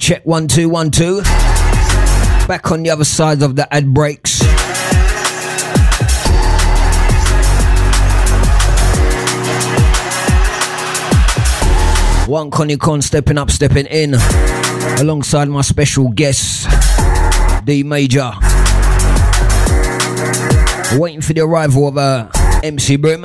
check 1 2 1 2. Back on the other side of the ad breaks. One Connie Con stepping up, stepping in, alongside my special guest, D Major. Waiting for the arrival of MC Brim.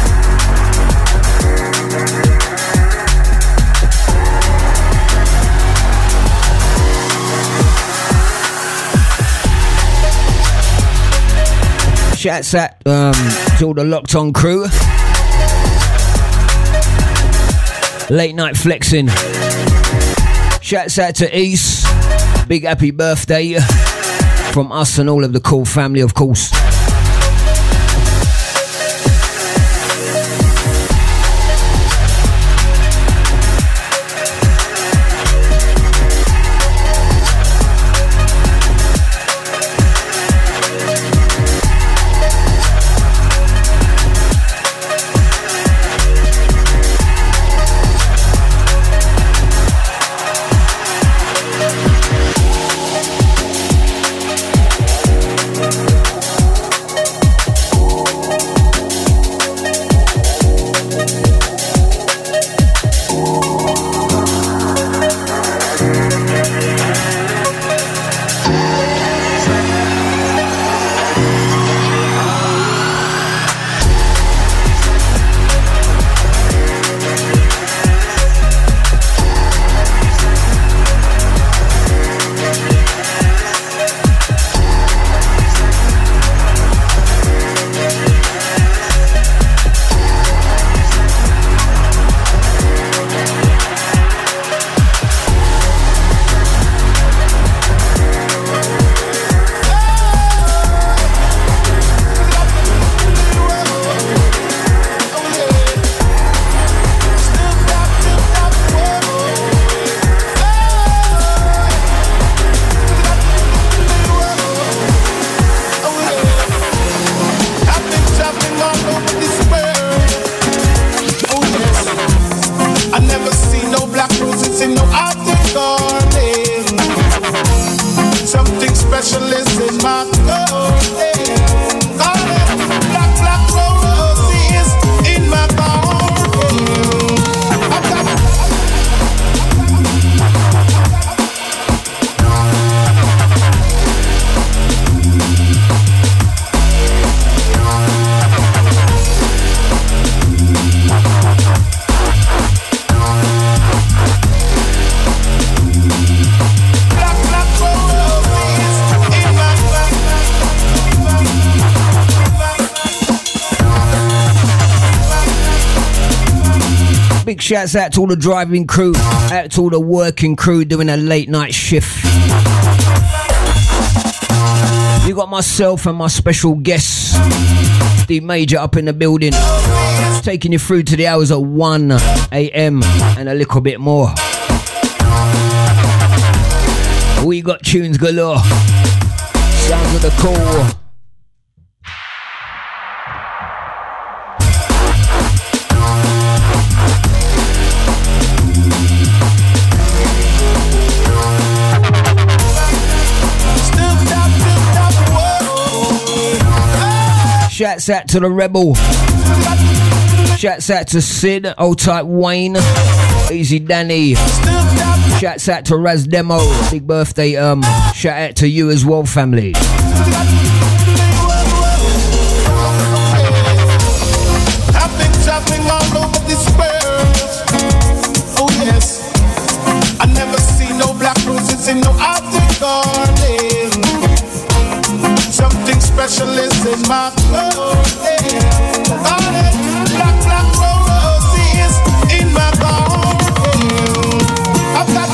Shouts out to all the Locked On crew. Late night flexing. Shouts out to East. Big happy birthday from us and all of the cool family, of course. Shouts out to all the driving crew, out to all the working crew doing a late night shift. You got myself and my special guest, D Major, up in the building, taking you through to the hours of 1 a.m. and a little bit more. We got tunes galore, sounds of the cool. Shouts out to the Rebel. Shouts out to Sid, Old Type Wayne, Easy Danny. Shouts out to Raz Demo. Big birthday, shout out to you as well, family. I've been traveling all over this world. Oh yes, I never see no black roses in no Arctic garden. Something special is in my clothing. Black, black roses in my garden. I've got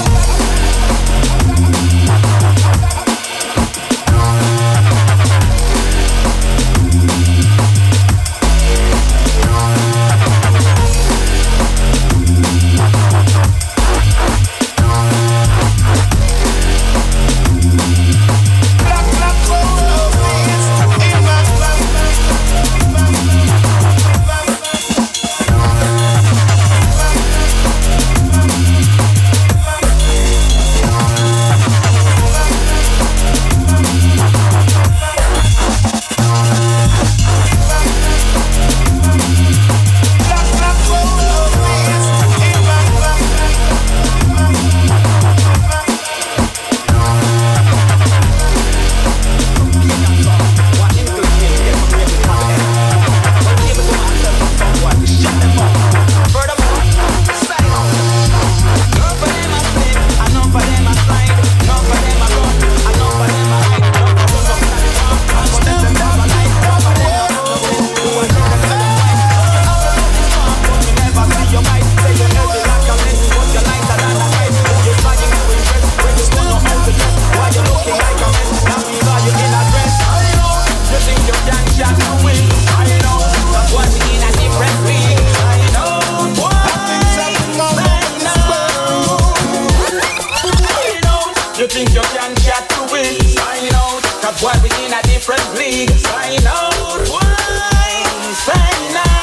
think you can chat to it? Sign out, cause why we in a different league? Sign out, why? Sign out.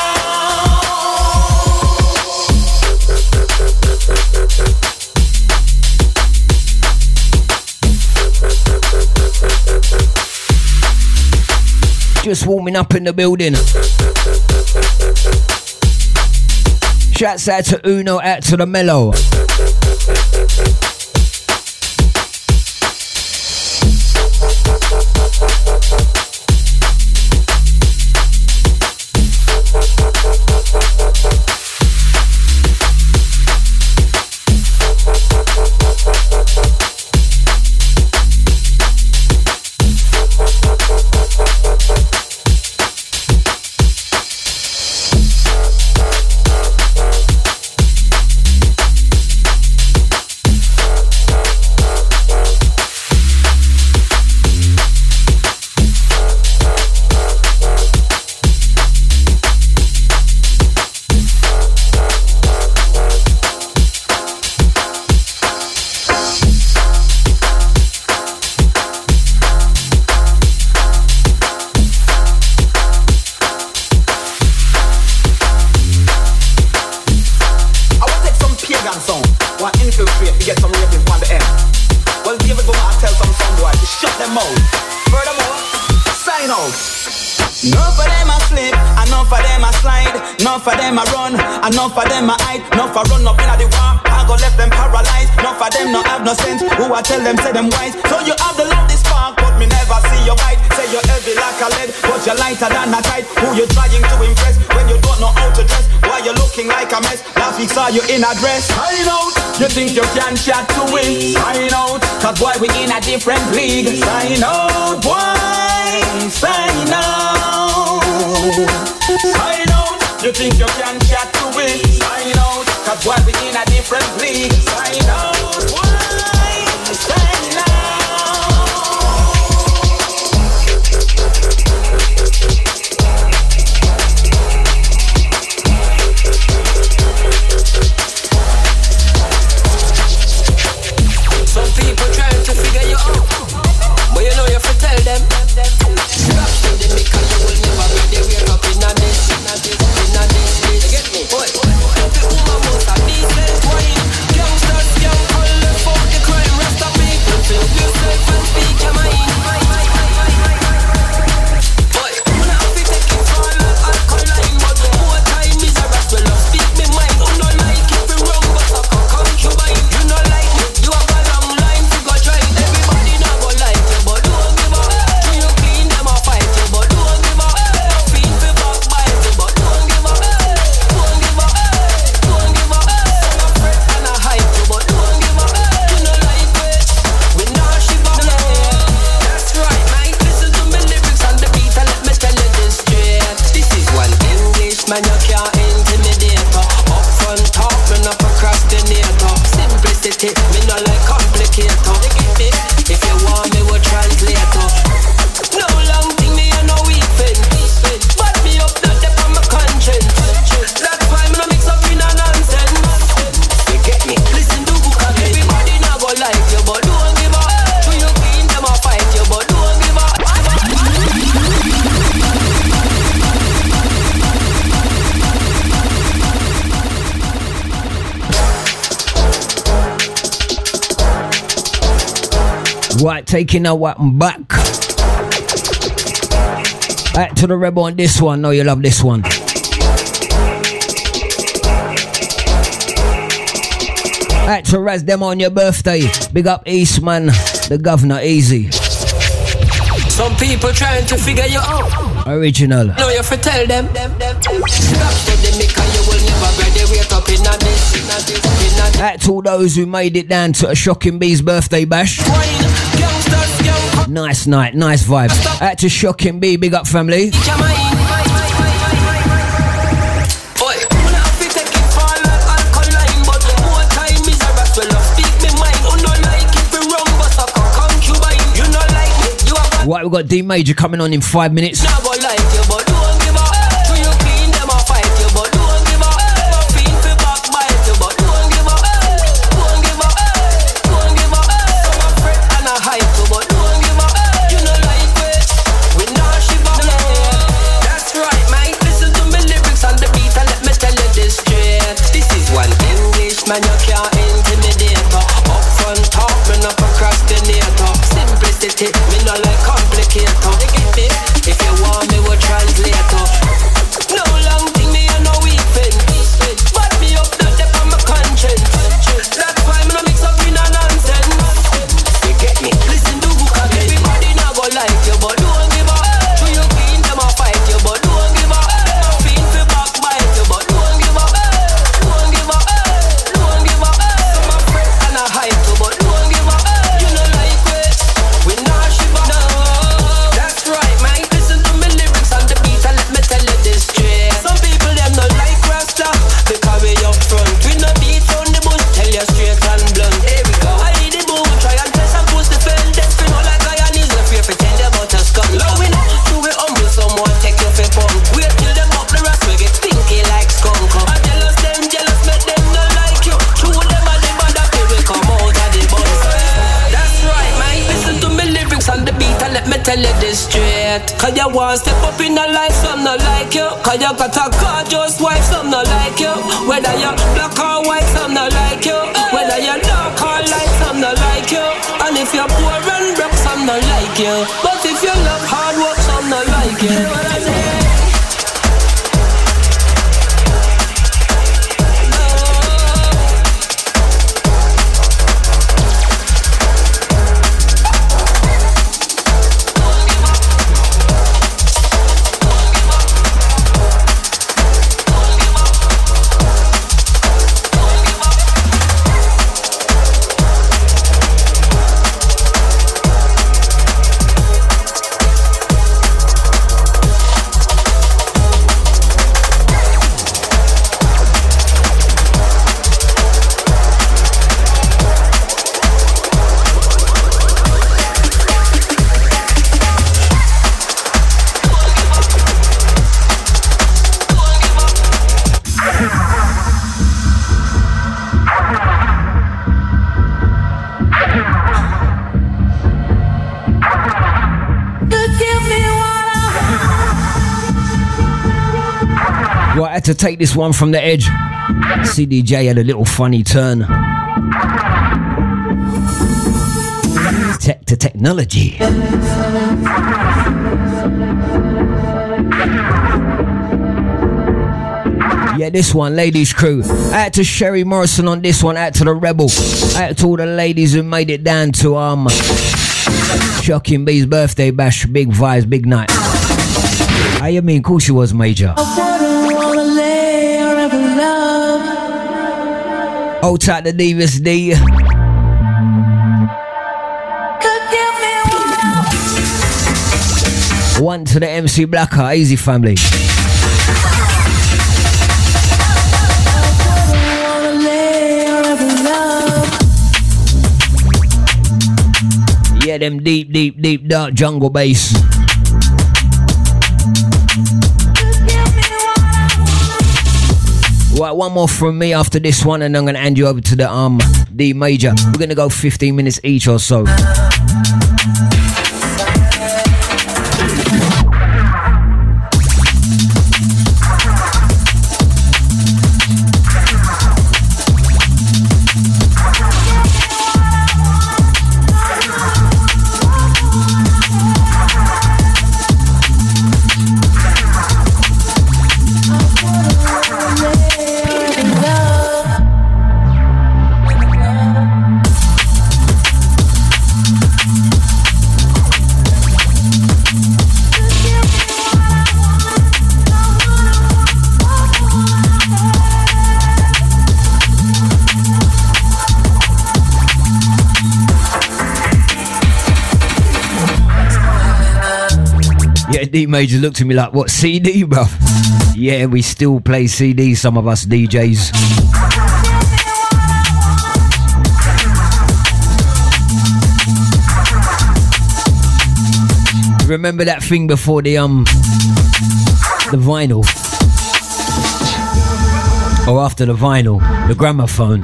Just warming up in the building. Shouts out to Uno, out to the Mellow. Enough of them a hide, enough a run up in the war. I go left them paralyzed. Enough of them no have no sense. Who I tell them say them wise. So you have the love this spark, but me never see your bite. Say you're heavy like a lead, but you're lighter than a kite. Who you trying to impress when you don't know how to dress? Why you looking like a mess? Last week saw you in a dress. Sign out, you think you can chat to it? Sign out, cause boy we in a different league. Sign out, boy, sign out. Sign out. You think you can chat to it? Sign out, cause why we in a different league? Sign out, why? Sign out. Some people trying to figure you out, but you know you have to tell them. Stop to them because you will never be there. We're up in a this. Get me, boy. Every woman must have decent wine. Youngsters, young, all for the crime. Rest of people, feel yourself and speak your mind. Boy, when I be taking fall like alkaline, but more time is a rap. Well, I speak me mind. You no like if you wrong, but I can concubine. You no like me, you have a long line to go try. Everybody not go like you, but don't give up. Do you clean them or fight you, but don't give up. Feel for backbite you, but don't give up. Man, you can't intimidate her. Up front talk, me not procrastinator. Simplicity, me not like complicator. You get me? If you want me, we'll translate her. No long thing, me and no weeping. But me up, not there on my conscience. That's why me no mix up in a nonsense. You get me? Listen to book of everybody now go like you, but don't give up. Do you clean them or fight you, but don't give up. Right, taking that one back. Back to the Rebel on this one. Know you love this one. Back to Raz them on your birthday. Big up Eastman, the governor, easy. Some people trying to figure you out. Original. No, you have to tell them. Stop to them because you will never graduate up in a this. Back to all those who made it down to a Shocking Bee's birthday bash. Nice night, nice vibe. Back to Shocking Bee, big up family. Right, we've got D Major coming on in 5 minutes. it. Me no like complicated. You get me? If you want me, we'll translate. No long thing, me and no weekend. But me up the depth of my conscience. That's why me no mix up in a nonsense. You get me? Listen to who can everybody now go like you, but don't give up. Through your queen, them a fight you, but don't give up. No feel for backbite you, but don't give up. Don't give up. Don't give up. Some a fret and a hype you, but don't give up. You know like it. We not shiver. No, that's right, man. Listen to me lyrics on the beat and let me tell you this straight. Some people them not like Rasta because we up front. We no beat on the bush, tell you straight and blunt. Here we go. I need the bull, try and test and push the fence. That's no like I need no fear for tell you about a skunk. Love we know, do we humble someone take your fit bum. Wait till them up the rest we get stinky like skunk. I jealous them, jealous make them not like you. True them are the band that we come out of the bus. That's right, man. Listen to me lyrics on the beat and let me tell you this straight. Cause you want step up in a life, some not like you. Cause you got a gorgeous wife, some not like you. Whether you're black or white, some not like you. Whether you're dark or light, some not like you. And if you're poor and broke, some not like you. But if you love hard work, some not like you. What I say? Right, I had to take this one from the edge. CDJ had a little funny turn. Tech to technology. Yeah, this one, ladies crew. Out to Sherry Morrison on this one. Out to the Rebel. Out to all the ladies who made it down to Shocking B's birthday bash. Big vibes, big night. How you mean? Of course she was major. Hold tight to Davis D. One to the MC Blacker, easy family. Yeah, them deep, deep, deep dark jungle bass. Right, one more from me after this one, and I'm gonna hand you over to the D major. We're gonna go 15 minutes each or so. D Major looked at me like, what, CD, bruv? Yeah, we still play CDs, some of us DJs. Remember that thing before the vinyl? Or after the vinyl, the gramophone.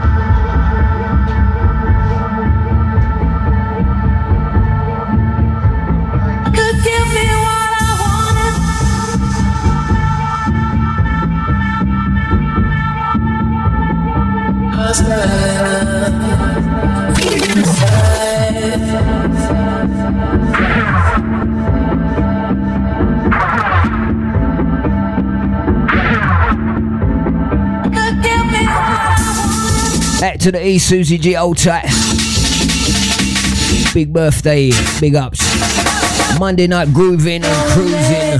to the E, Susie G, old tight. Big birthday, big ups. Monday night grooving and cruising.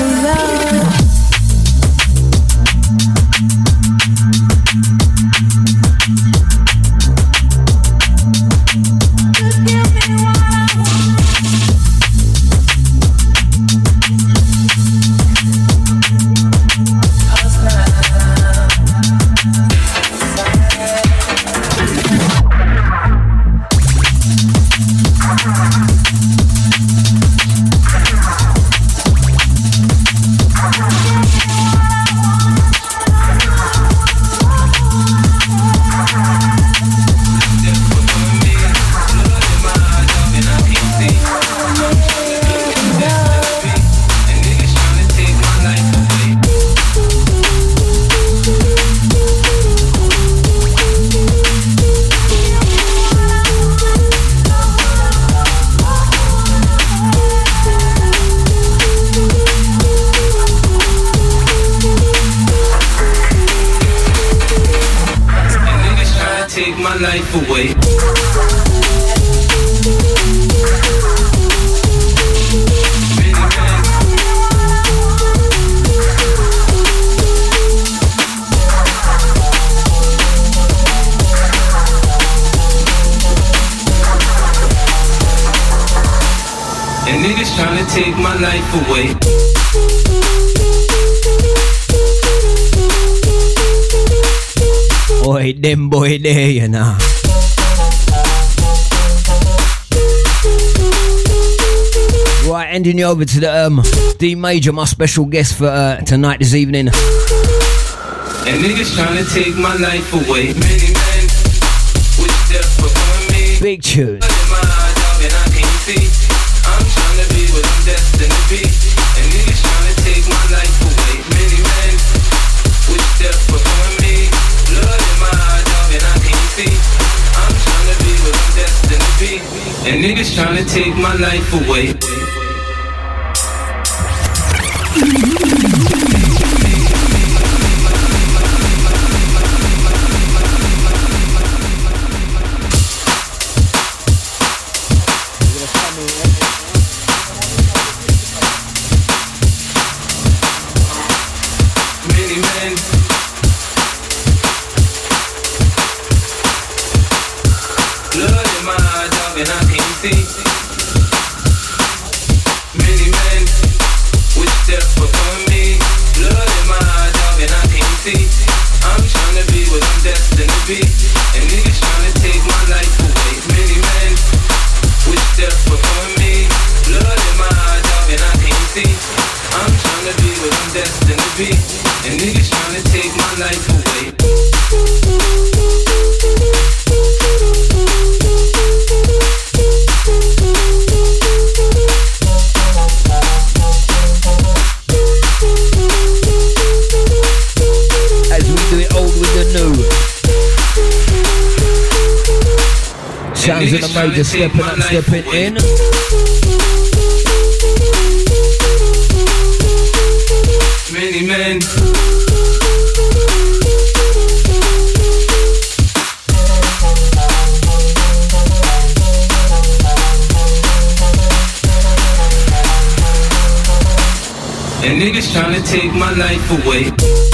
Them boy there, you know. Right, ending you over to the D Major, my special guest for tonight, this evening. And niggas trying to take my life away. Many men wish death upon me. Big tune. I'm trying to be what I'm destined to be. And niggas trying to take my life away. Many men wish death upon me. Blood in my eye, dog, and I can't see. I'm trying to be what I'm destined to be. And niggas trying to take my life away. Sounds of the Major, stepping up, stepping in. Many men. And niggas trying to take my life away.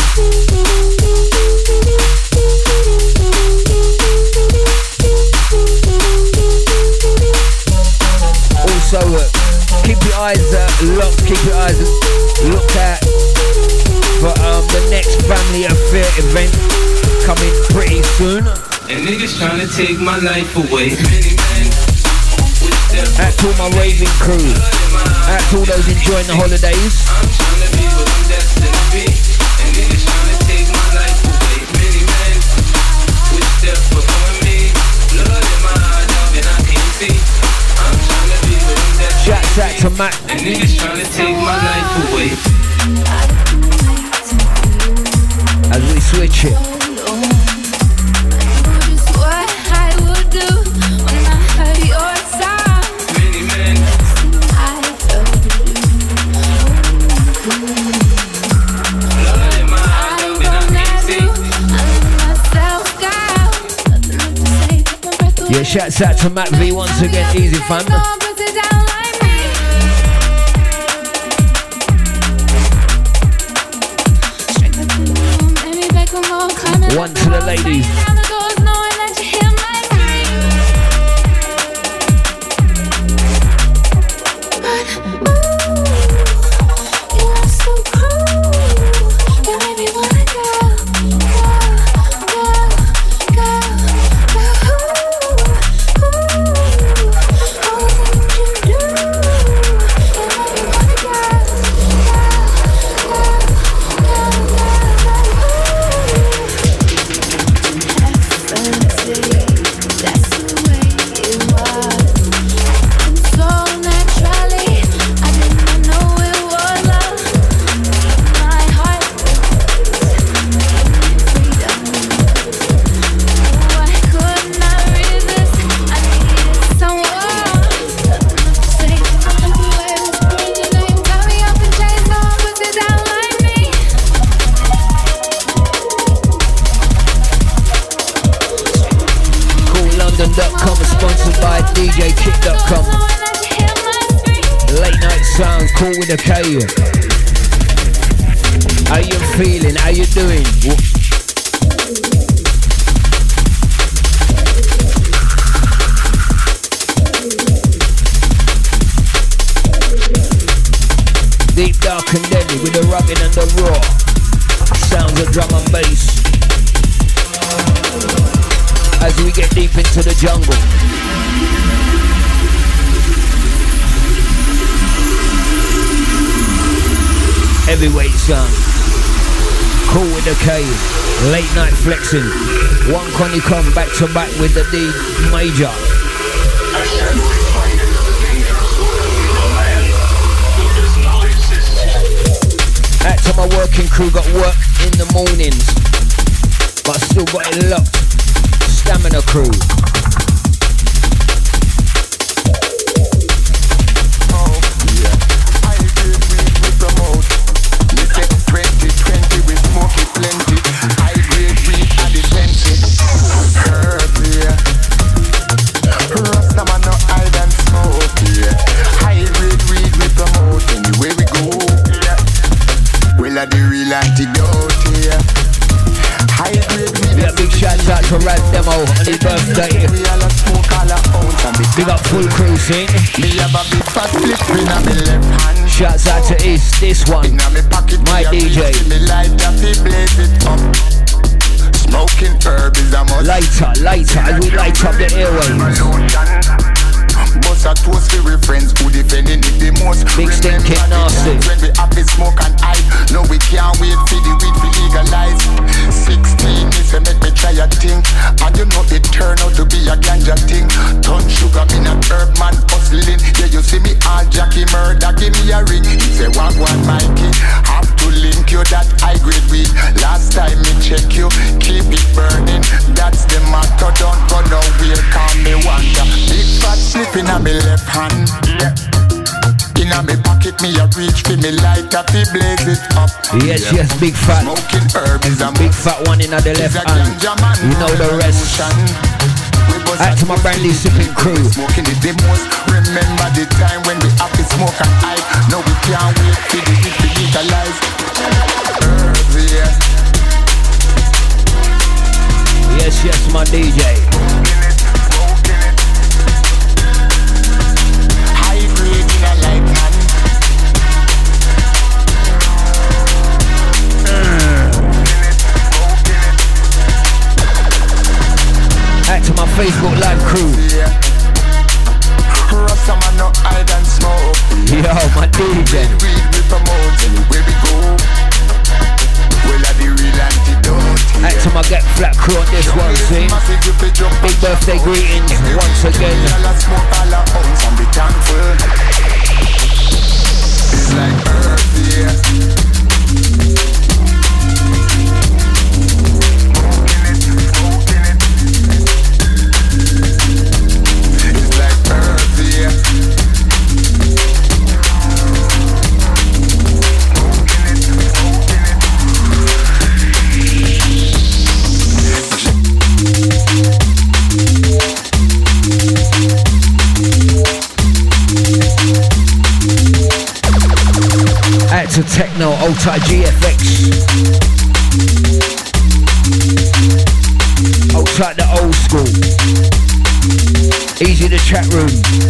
So keep your eyes locked, keep your eyes looked at for the next Family Affair event coming pretty soon. And niggas trying to take my life away. Out to all my raving crew, out to all those enjoying the holidays. I'm trying to be what I'm destined to be. And niggas trying to take my life away. Many men wish death upon me. Blood in my eye, dog, and I can't see. I'm trying to be what I'm destined to be. Shouts out to Matt. And niggas trying to take my life away. As we switch it. Shouts out to Matt V once again, easy fam. One to the ladies. DJKit.com. Late night sound, cool with a K. How you feeling? How you doing? Deep, dark and deadly with the rugged and the raw sounds of drum and bass. As we get deep into the jungle. Heavyweight sound. Cool with the K. Late night flexing. One Connie come back to back with the D major. Out to my working crew, got work in the mornings, but still got it locked. Stamina crew. Oh, yeah. I did we promote. Me say 2020 we smoke it plenty. I grade weed and the plenty. Herb, yeah. Rasta man no hide and smoke, yeah. High grade weed we promote anywhere we go, yeah. Well, I the real antidote, yeah. High grade weed. Yeah, big shouts out to Rad Demo on his birthday. Big up full crew scene. Shouts out to East, this one, my DJ. Smoking herb is a must. Lighter, as we light up the airwaves. Bust a toast for we friends who defending it the most. Big stinking nasty. When we have to smoke and hype, no we can't wait for the weed to legalize. 16 if you make me try a thing, and you know it turn out to be a ganja thing. Ton sugar in a herb man hustling. Yeah, you see me all Jackie murder, give me a ring. He say one Mikey, have to link you that high grade weed. Last time me check you, keep it burning. That's the motto, don't go nowhere, call me wonder. Big fat slipping on me left hand, yeah. In a me pocket, me a reach for me lighter, fi blaze it up. Yes, yes, big fat. Smoking herb is a big fat one in the left hand. You know the rest. Out to my brandy sipping crew. Smoking it the most. Remember the time when we have to smoke and hype. No, we can't wait for the heat to legalize. Herbs, yeah. Yes, yes, my DJ. Out to my Facebook live crew. Rasta man no hide and smoke. Yo, my DJ. We promote anywhere we go. Well, the real antidote. Out to my Get Flat crew on this one, see. Big birthday greetings once again. It's like earth, yeah. to techno, old type GFX. Old type the old school. Easy the chat room.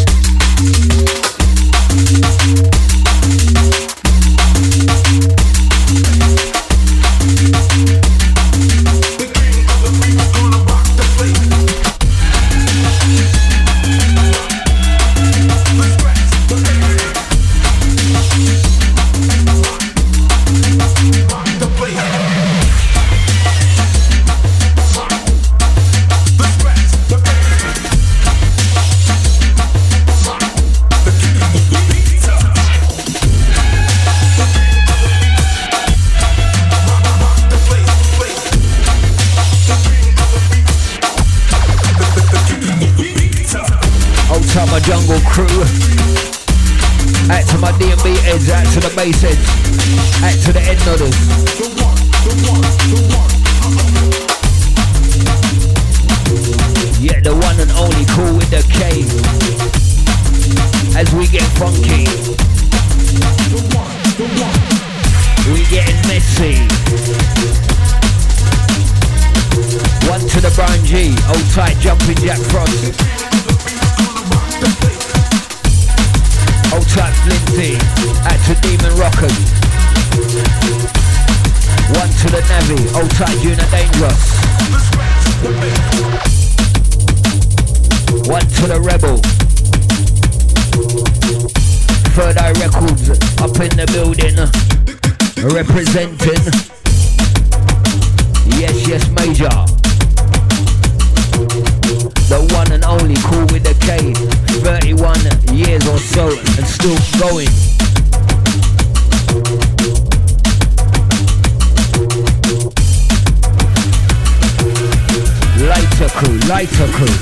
Jungle crew, out to my DMB heads, out to the bass heads, out to the head nodders. Yeah, the one and only cool with the K, as we get funky, we getting messy. One to the Brown G, old tight jumping Jack Frost. Old type Flinty, out to Demon Rockers. One to the Navi, old type Juna Dangerous. One to the Rebel. Third Eye Records up in the building, representing. Yes, yes, Major. The one and only cool with the K. 31 years or so and still going. Lighter crew, lighter crew.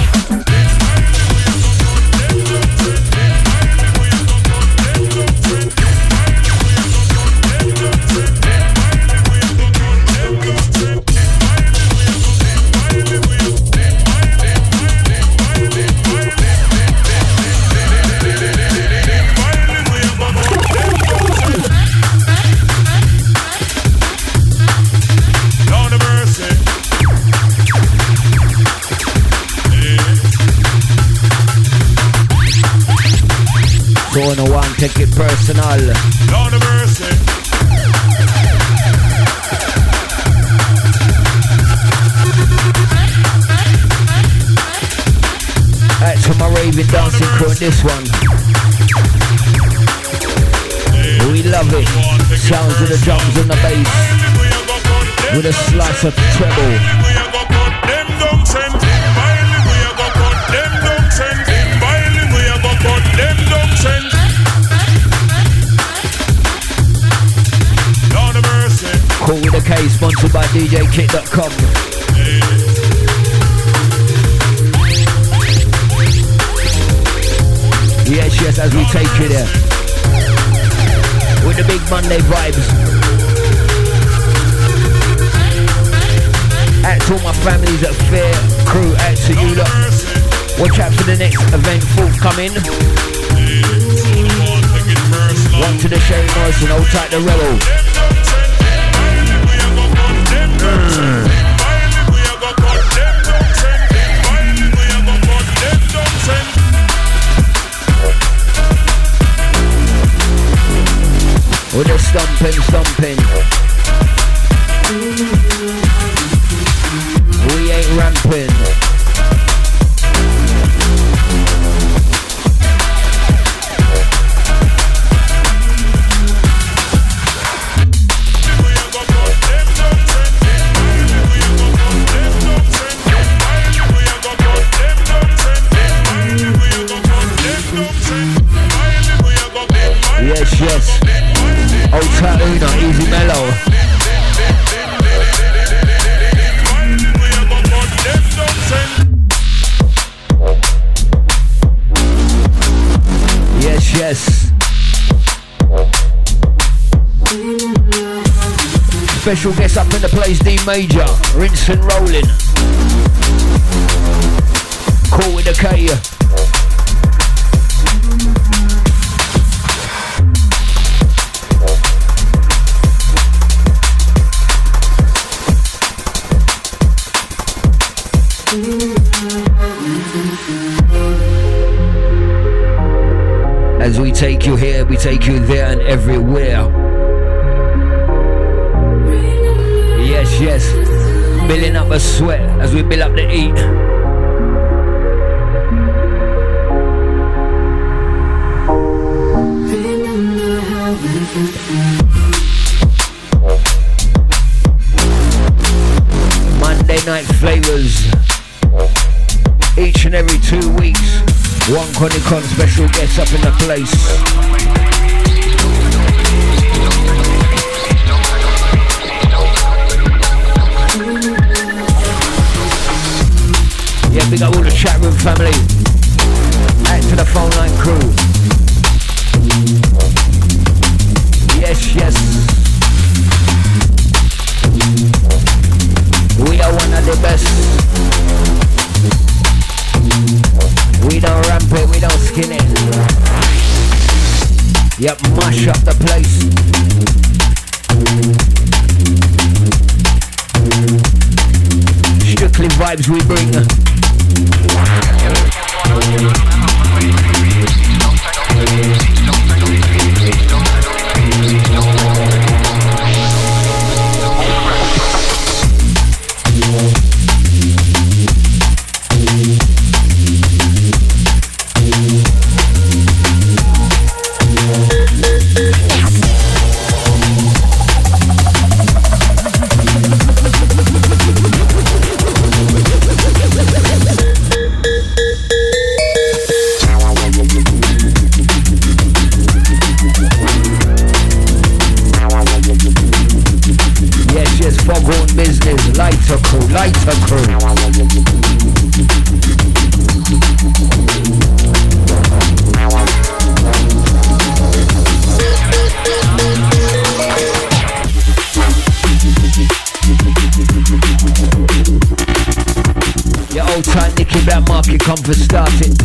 So no one take it personal. Lord of mercy. Right, to my raving dancing crew on this one. We love it. Sounds of the drums and the bass with a slice of treble. Call with a K, sponsored by DJKit.com. Yes, yes, as we take you there with the big Monday vibes. Out to all my families at Fair Crew, out to you lot. Watch out for the next event forthcoming. One to the Shane Norris and old tight the Rebel. With a stomping. We ain't ramping. Yes. Old Tatuna, Easy Mellow. Yes. Special guest up in the place, D Major, rinse and rolling. Cool with the K. As we take you here, we take you there and everywhere. Yes, yes. Building up a sweat as we build up the heat. Monday night flavors. Each and every 2 weeks. One Conicon special guest up in the place. Yeah, big up all the chat room family. Out to the phone line crew. Yes, yes. We are one of the best. We don't ramp it, we don't skin it. Yep, mash up the place. Strictly vibes we bring. Lighter crew. Your old time Nicky Black Market Comfort started.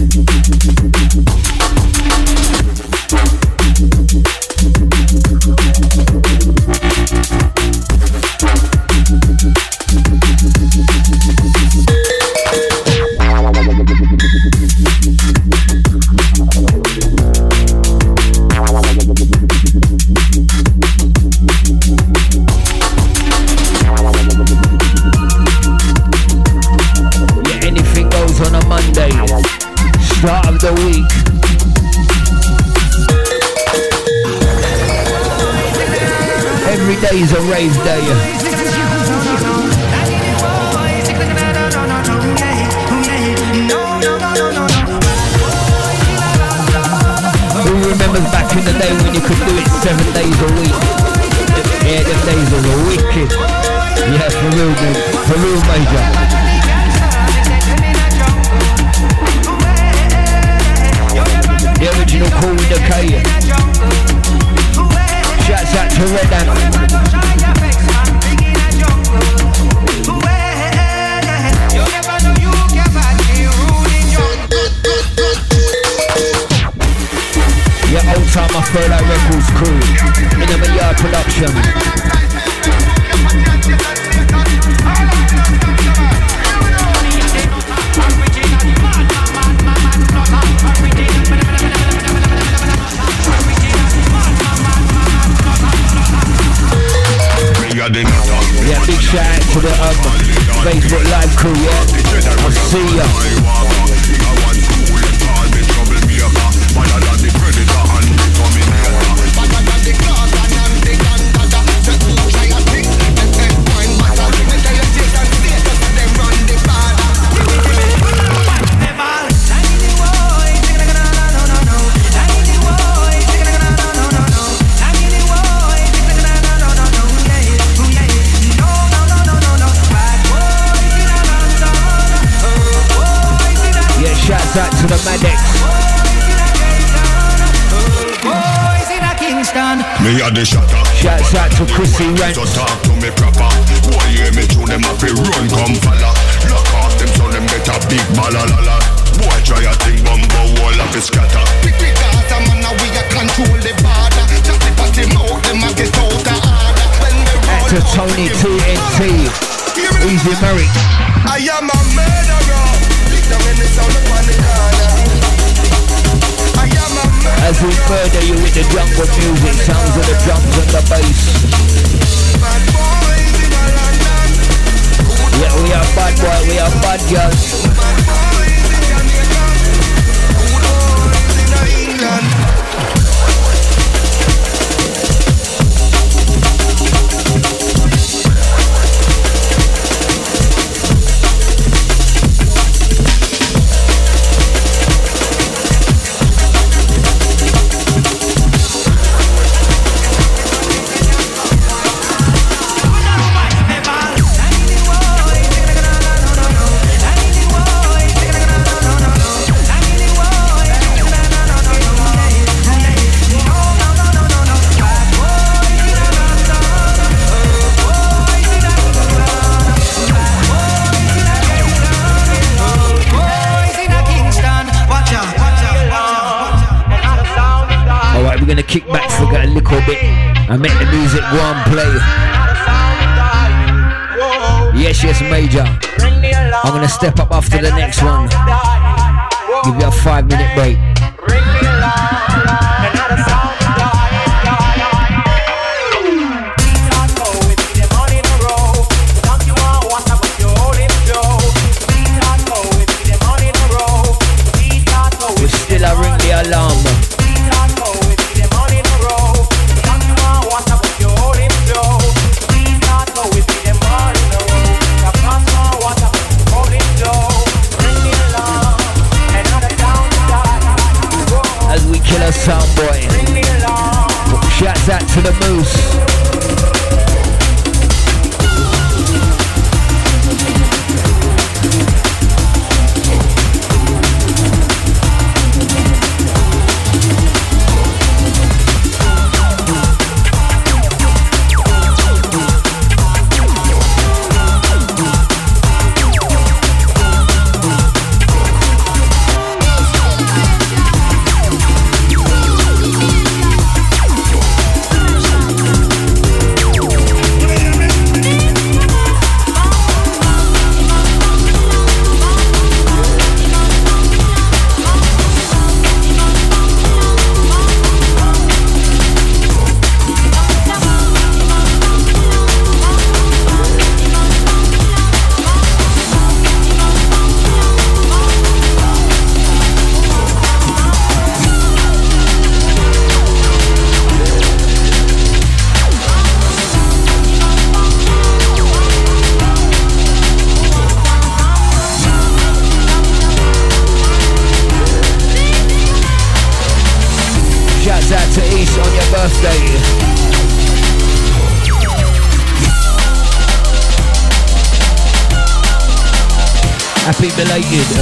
Start of the week. Every day is a rave day. Who remembers back in the day when you could do it 7 days a week? Yeah, them days were wicked. Yeah, for real, dude. For real, major. The original Cool with the K. Shouts out to Red Ant. Yeah, old time I feel like Records crew in the Yard production. Yeah, big shout out to the Facebook Live crew, yeah. I'll see ya. Shouts out to the medics. Me a the shatter. Shouts out to Chrissy Rent. So talk to me proper. Boy, hear me to them up, run come follow. Lock off them so them get a big balalala. Boy, try a thing, bumbo wall of his scatter. Pick cars, man, now we a control the border. Just the party mouth, them a get out the order. Back to Tony 2NT. Easy Merrick. I am a murderer. As we murder you with the jungle music, sounds of the drums and the bass. Yeah, we are bad boy, we are bad girls. Kick back for a little bit and make the music go and play. Yes, yes, Major. I'm gonna step up after the next one. Give you a 5-minute break. We still a ring the alarm. Killer sound boy. Shouts out to the Moose. Happy belated.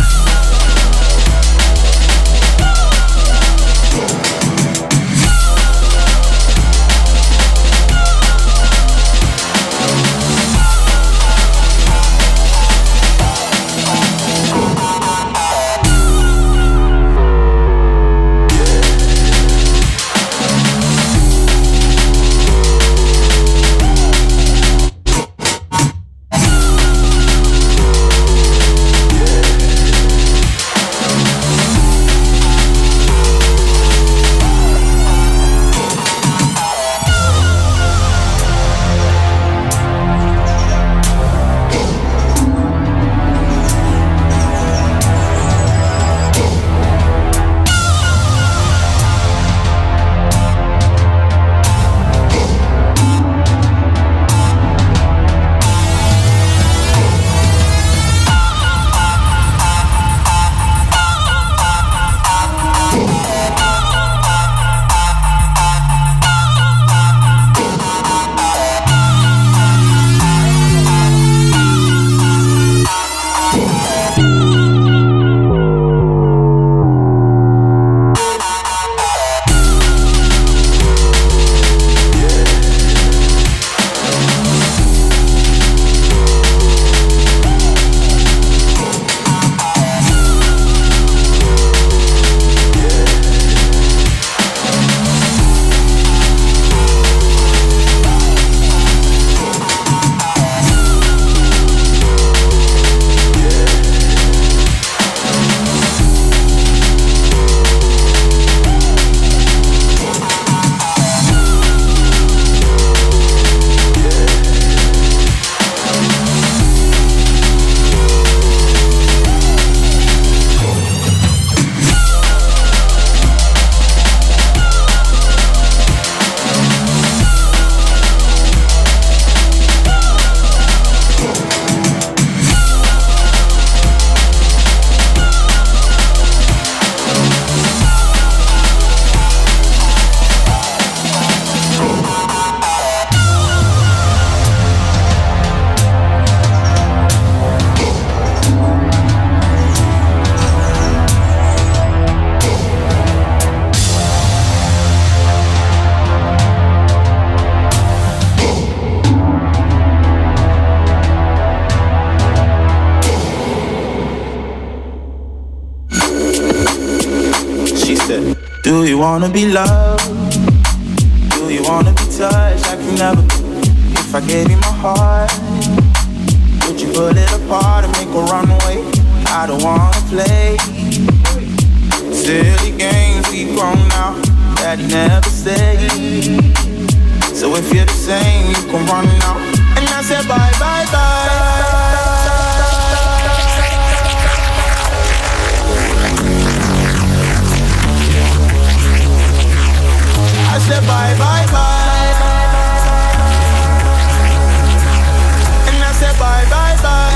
Do you wanna be loved? Do you wanna be touched? I can never. If I gave you my heart, would you pull it apart and make a runaway? I don't wanna play silly games, we grown now. Daddy never stayed. So if you're the same, you can run now. And I said bye, bye, bye. I said bye, bye, bye. And I said bye, bye, bye.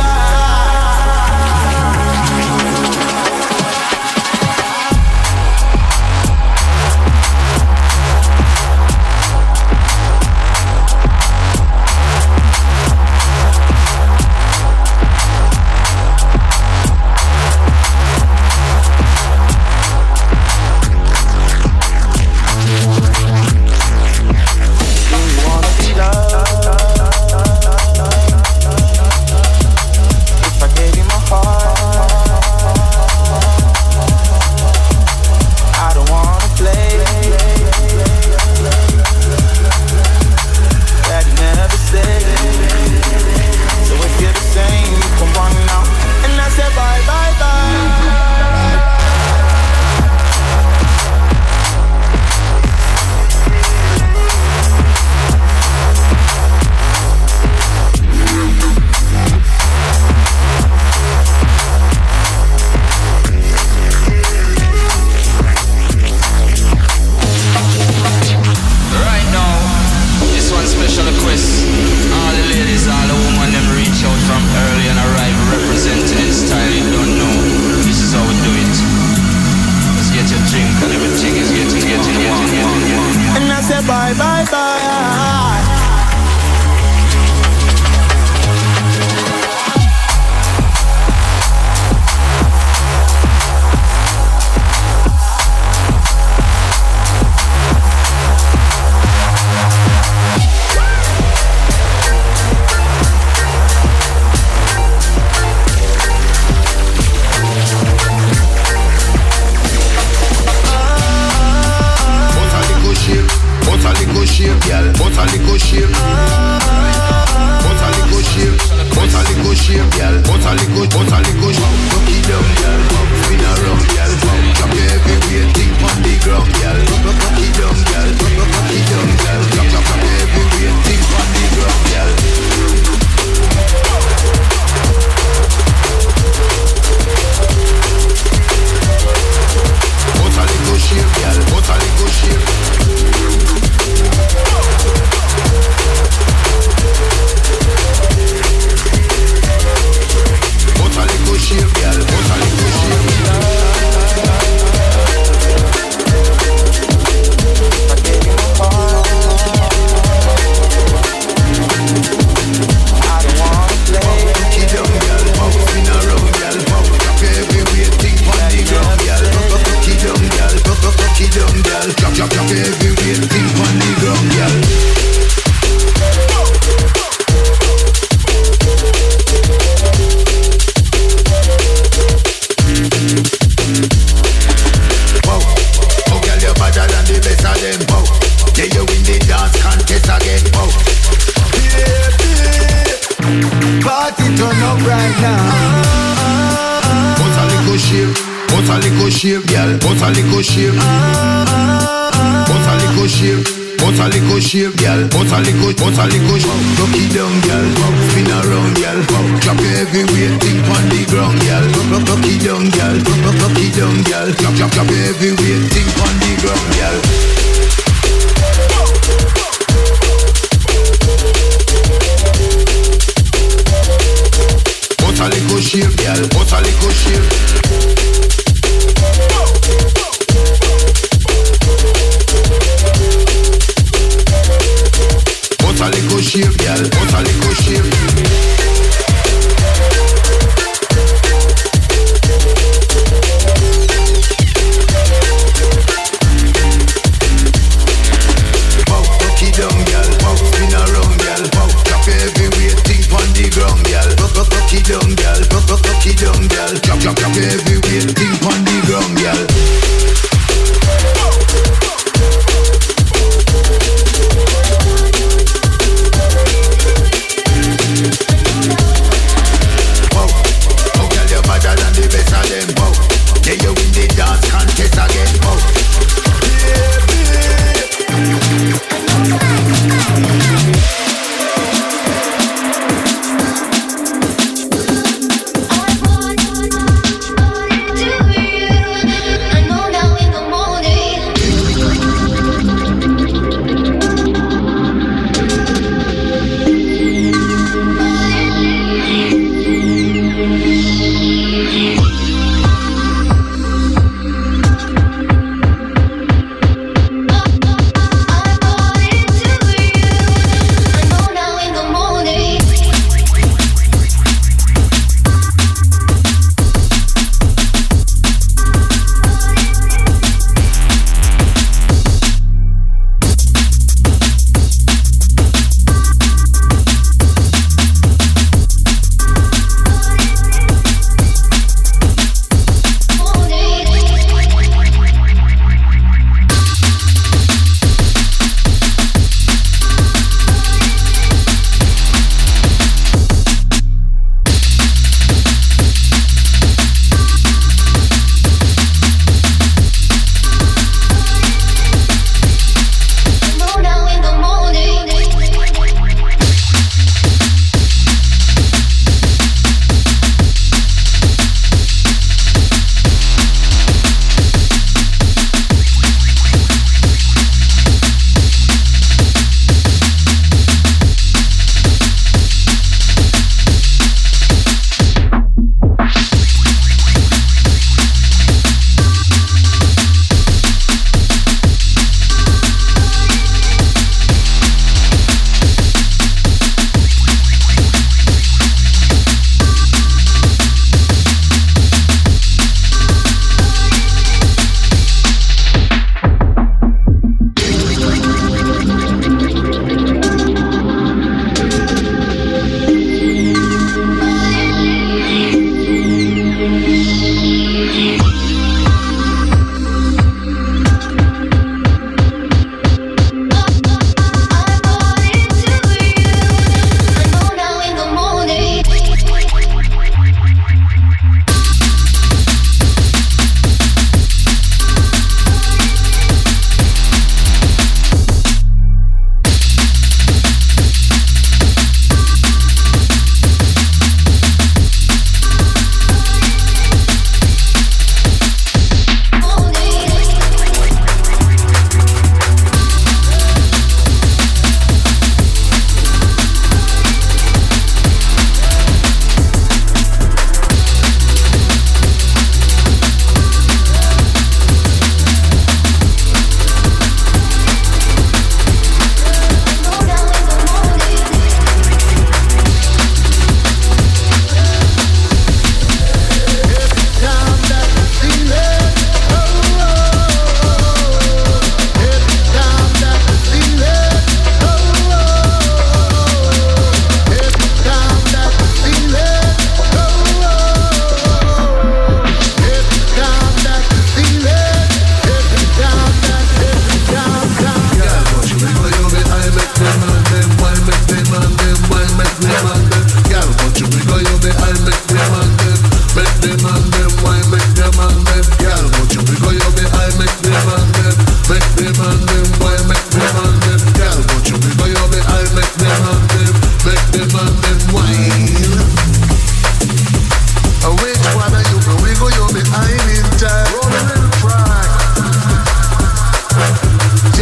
Drop every weight, thing on the ground, girl.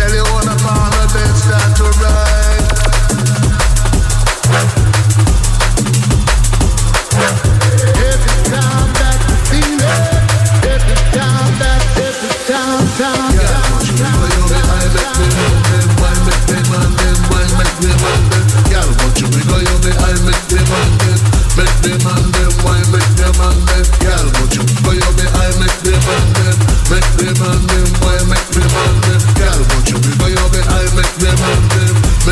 Tell you wanna pound and then start to ride. Every time that you feel it, every time that, every time. Yeah, don't you wiggle your behind, make me man them, why make me man them, why make me man them. Yeah, don't you wiggle your behind, make me man them, make me man them, why make me man them. Yeah, don't you wiggle your behind, make me man them, why make me man them. Yeah, don't you wiggle your behind, make me man them,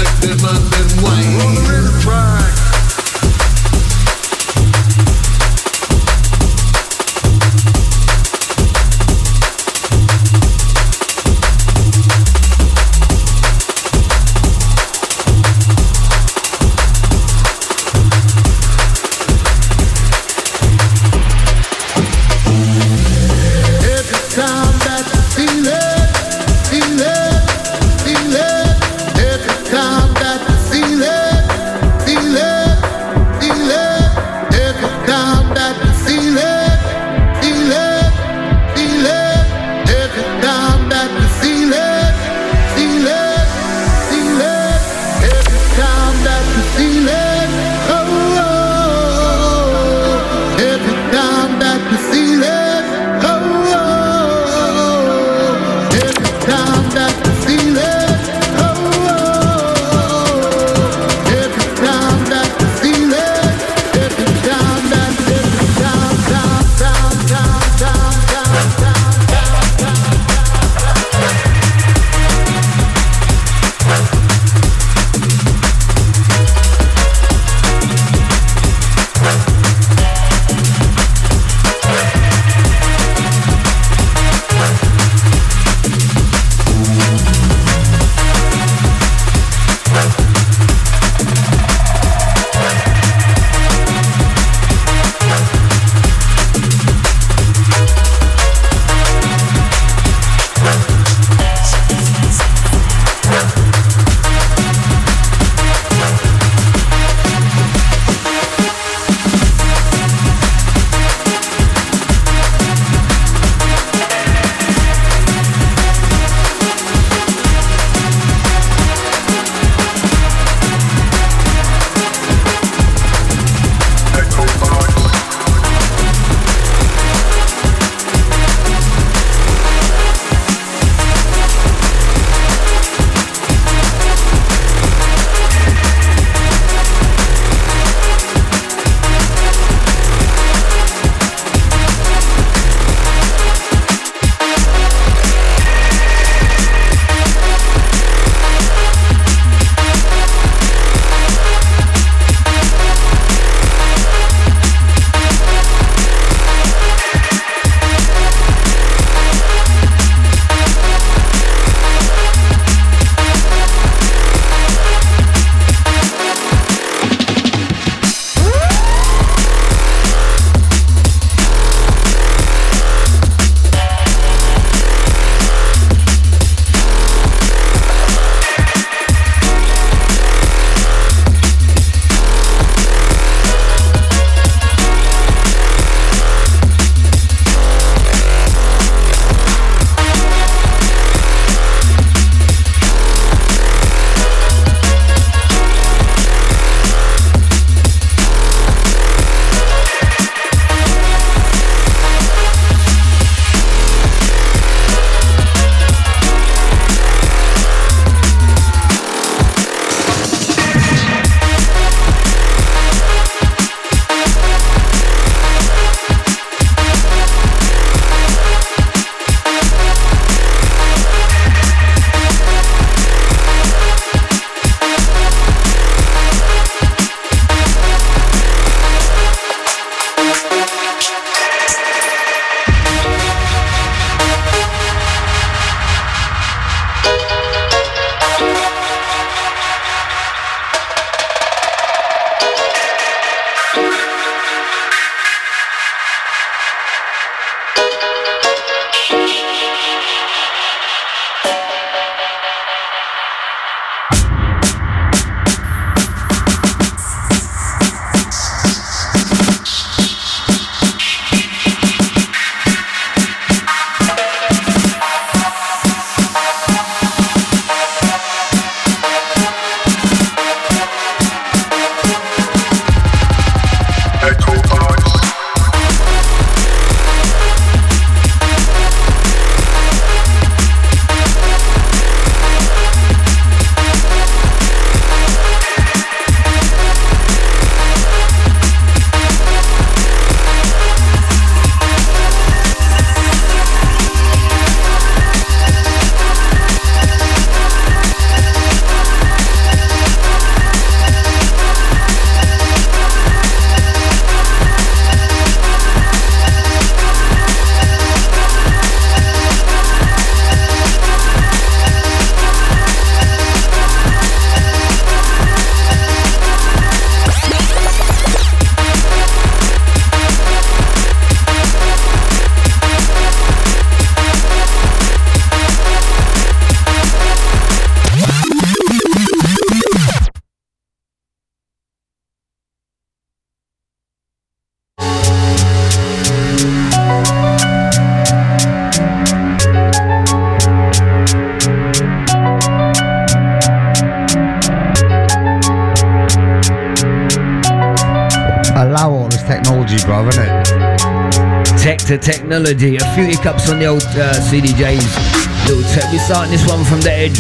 technology, bro, isn't it? Tech to technology. A few hiccups on the old CDJs. Little tech. We're starting this one from the edge.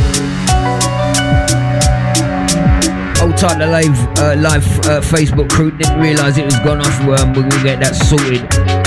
Old tight, the live Facebook crew didn't realise it was gone off. We're going to get that sorted.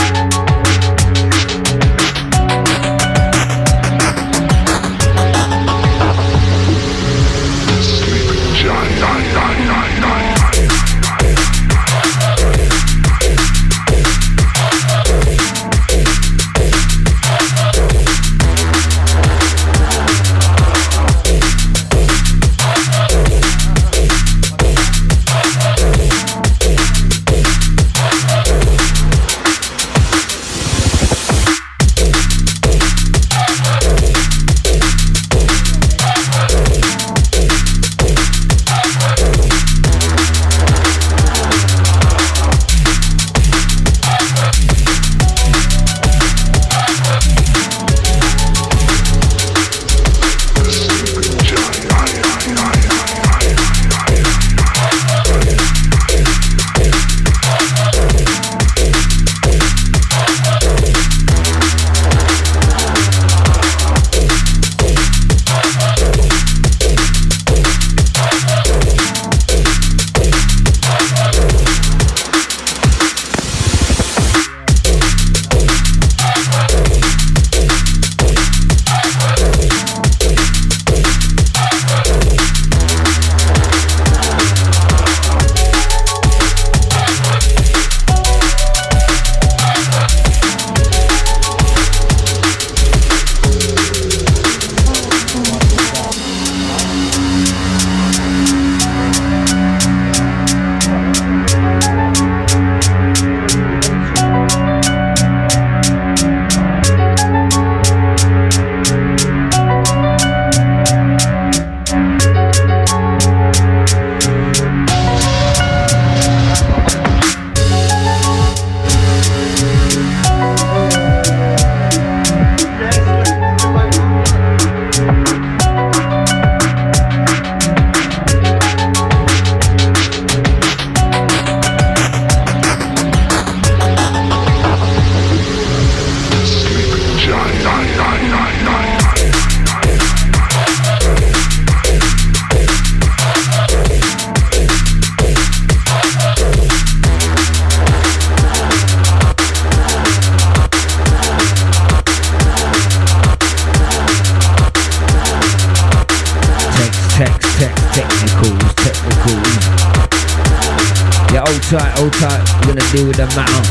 Hold tight, we're gonna deal with the matter.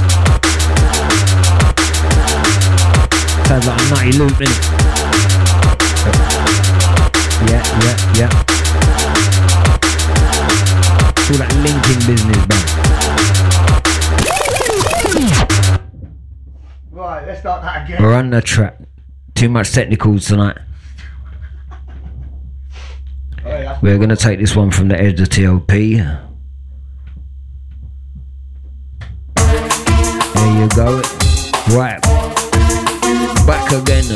Sounds like a nutty loop, innit? Yeah. It's all that linking business, man. Right, let's start that again. We're on the track. Too much technicals tonight. We're gonna take this one from the edge of TLP. There you go. Right. Back again.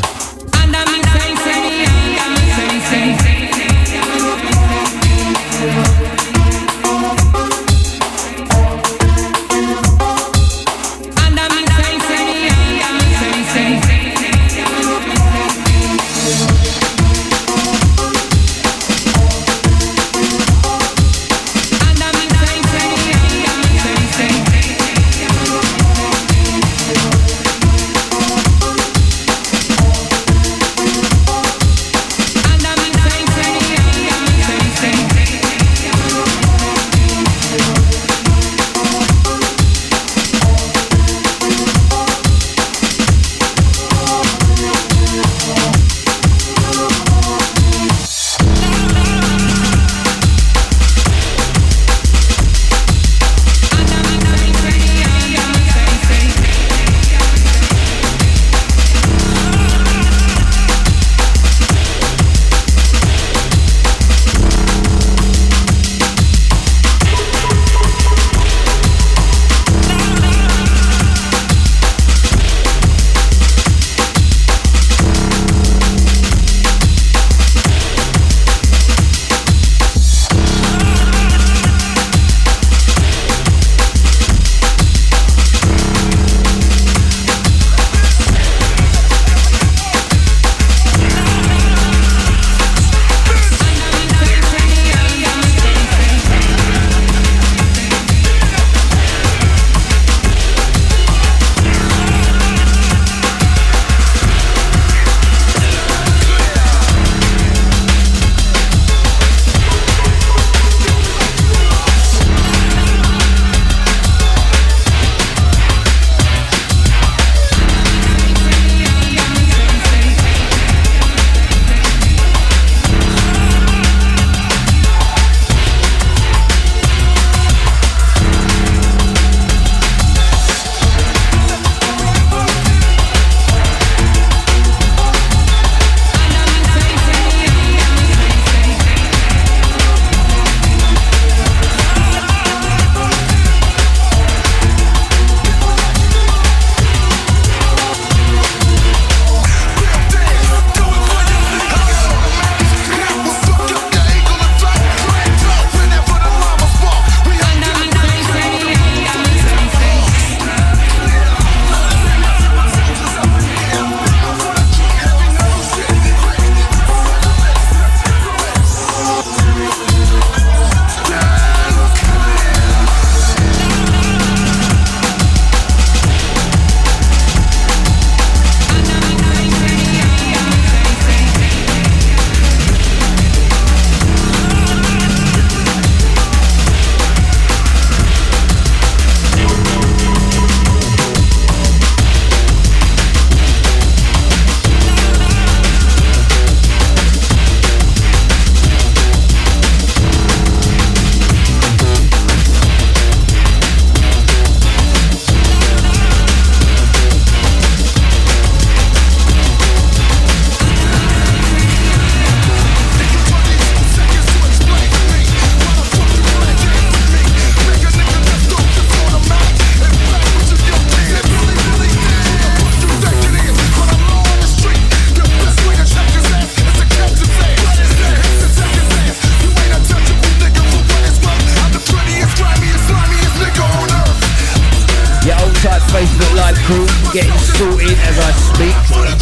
getting sorted as I speak.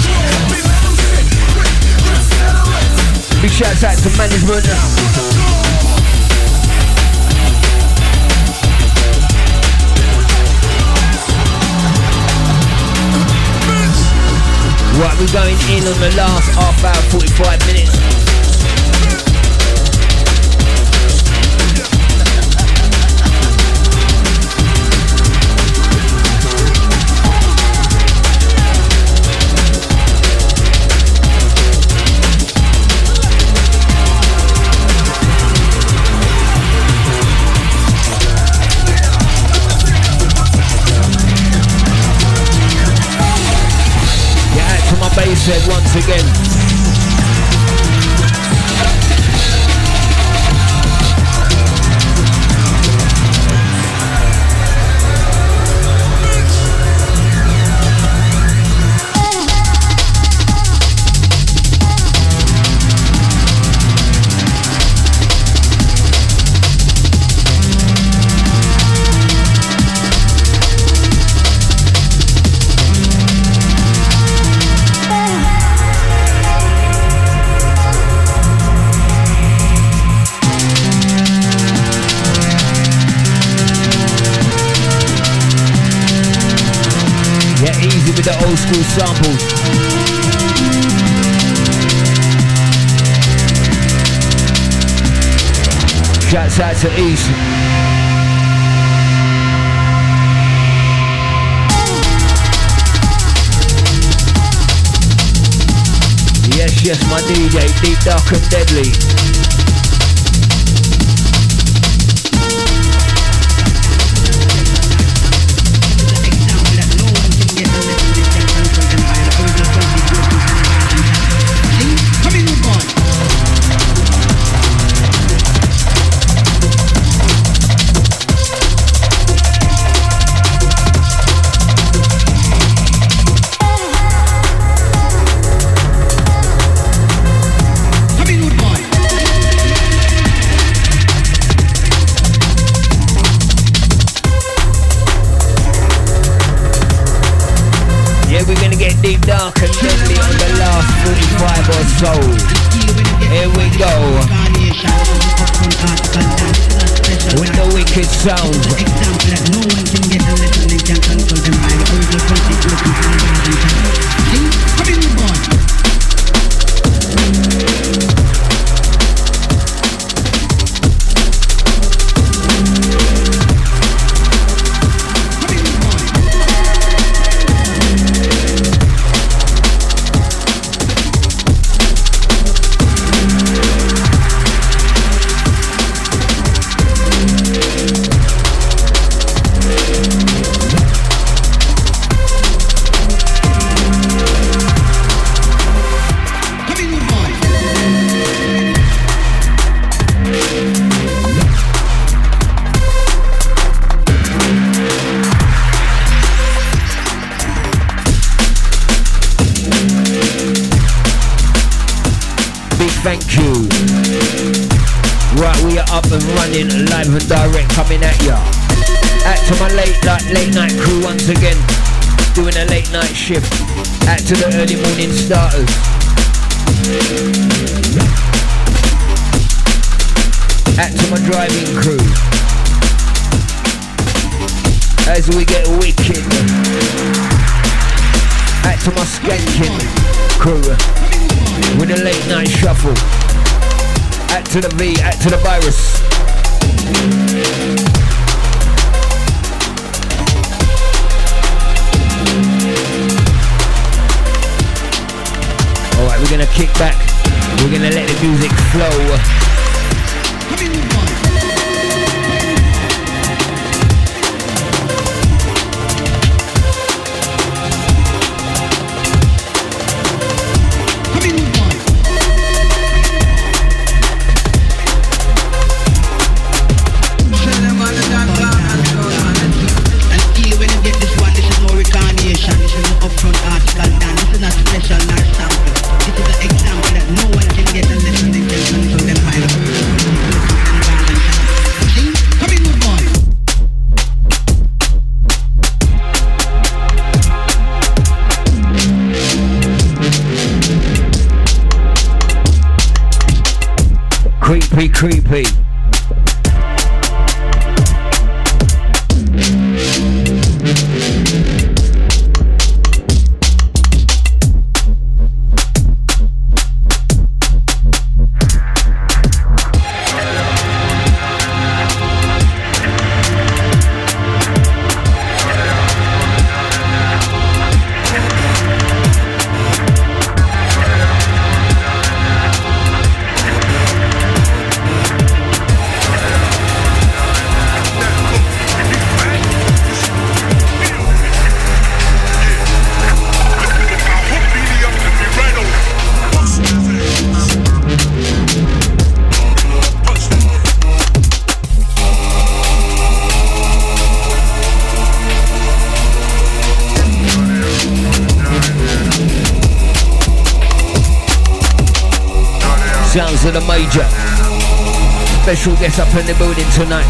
Big shouts out to management. Right, we're going in on the last half hour, 45 minutes. Bass said once again. With the old school samples. Shouts out to East. Yes, my DJ, Deep Dark and Deadly. Deep Dark and Deadly on the last 45 or so. Here we go. With the wicked sound. Thank you. Right, we are up and running, live and direct, coming at ya. Out to my late night crew once again, doing a late night shift. Out to the early morning starters. Out to my driving crew. As we get wicked. Out to my skanking crew. With a late night shuffle. Out to the V, out to the virus. Alright, we're gonna kick back. We're gonna let the music flow. This is an example that no one can get unless they can control them by the Creepy, creepy. Sounds of the major. Special guest up in the building tonight.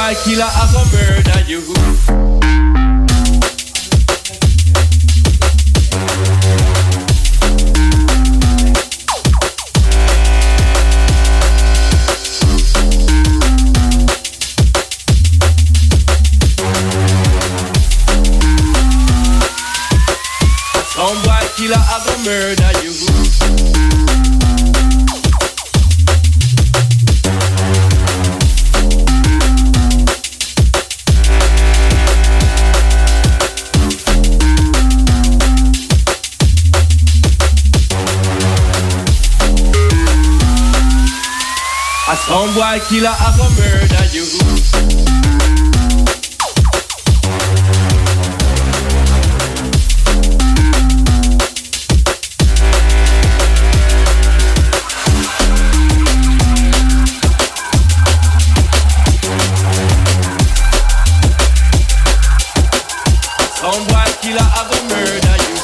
boy killer, I go murder you. Some boy killer, I go murder you. A some boy killer, I go murder you. Some boy killer, I go murder you.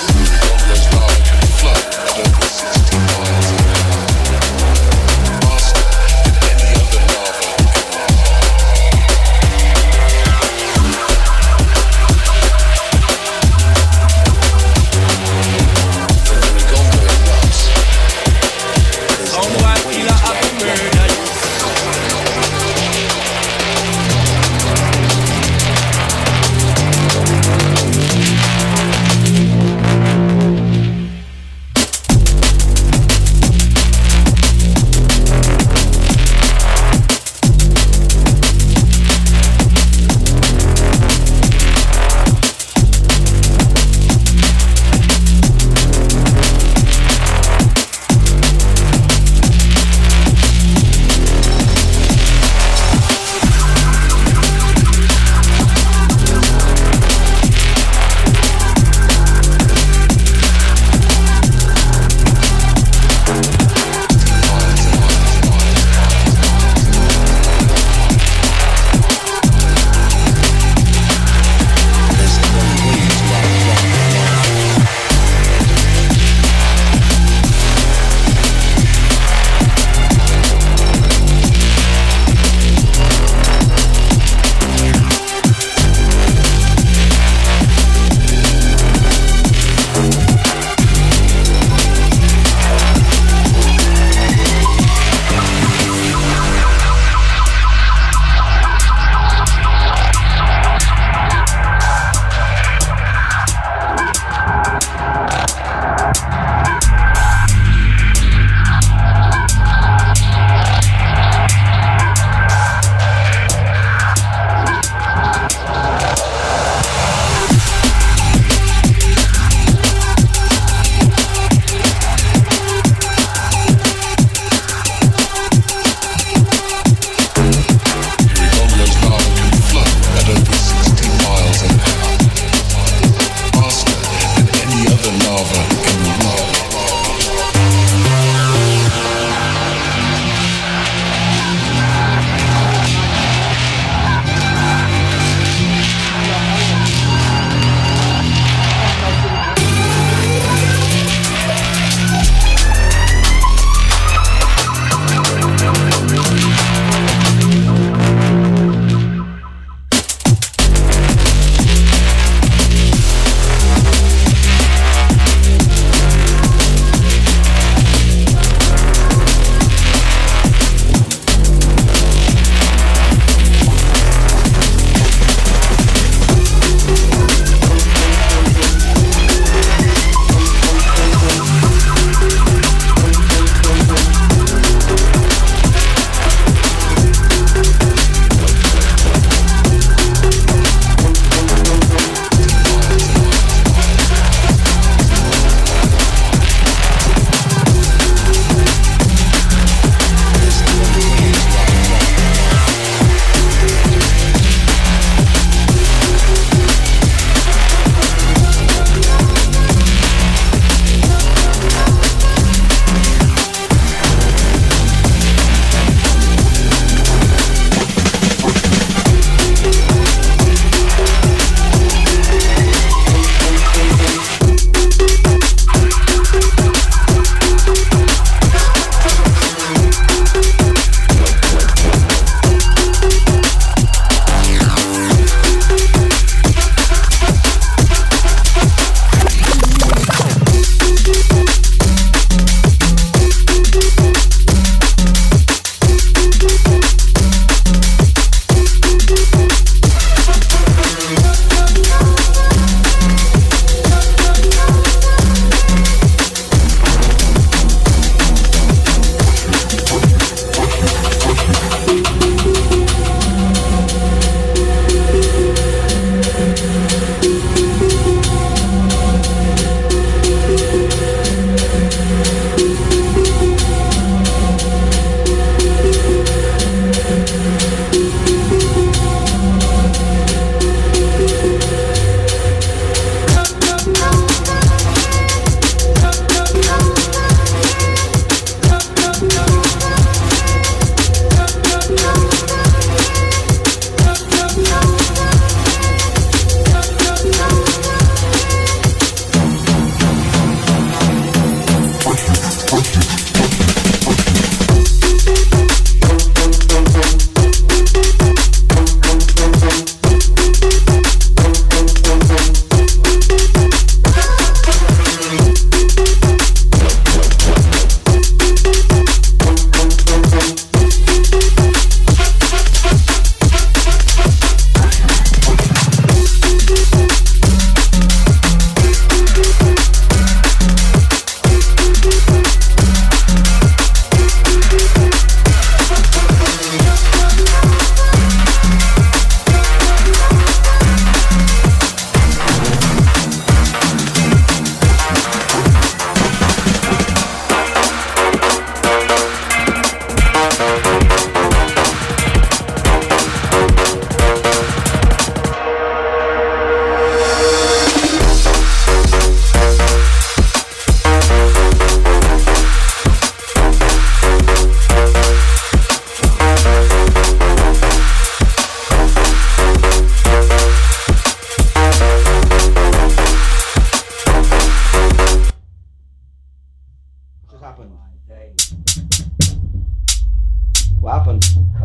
What happened?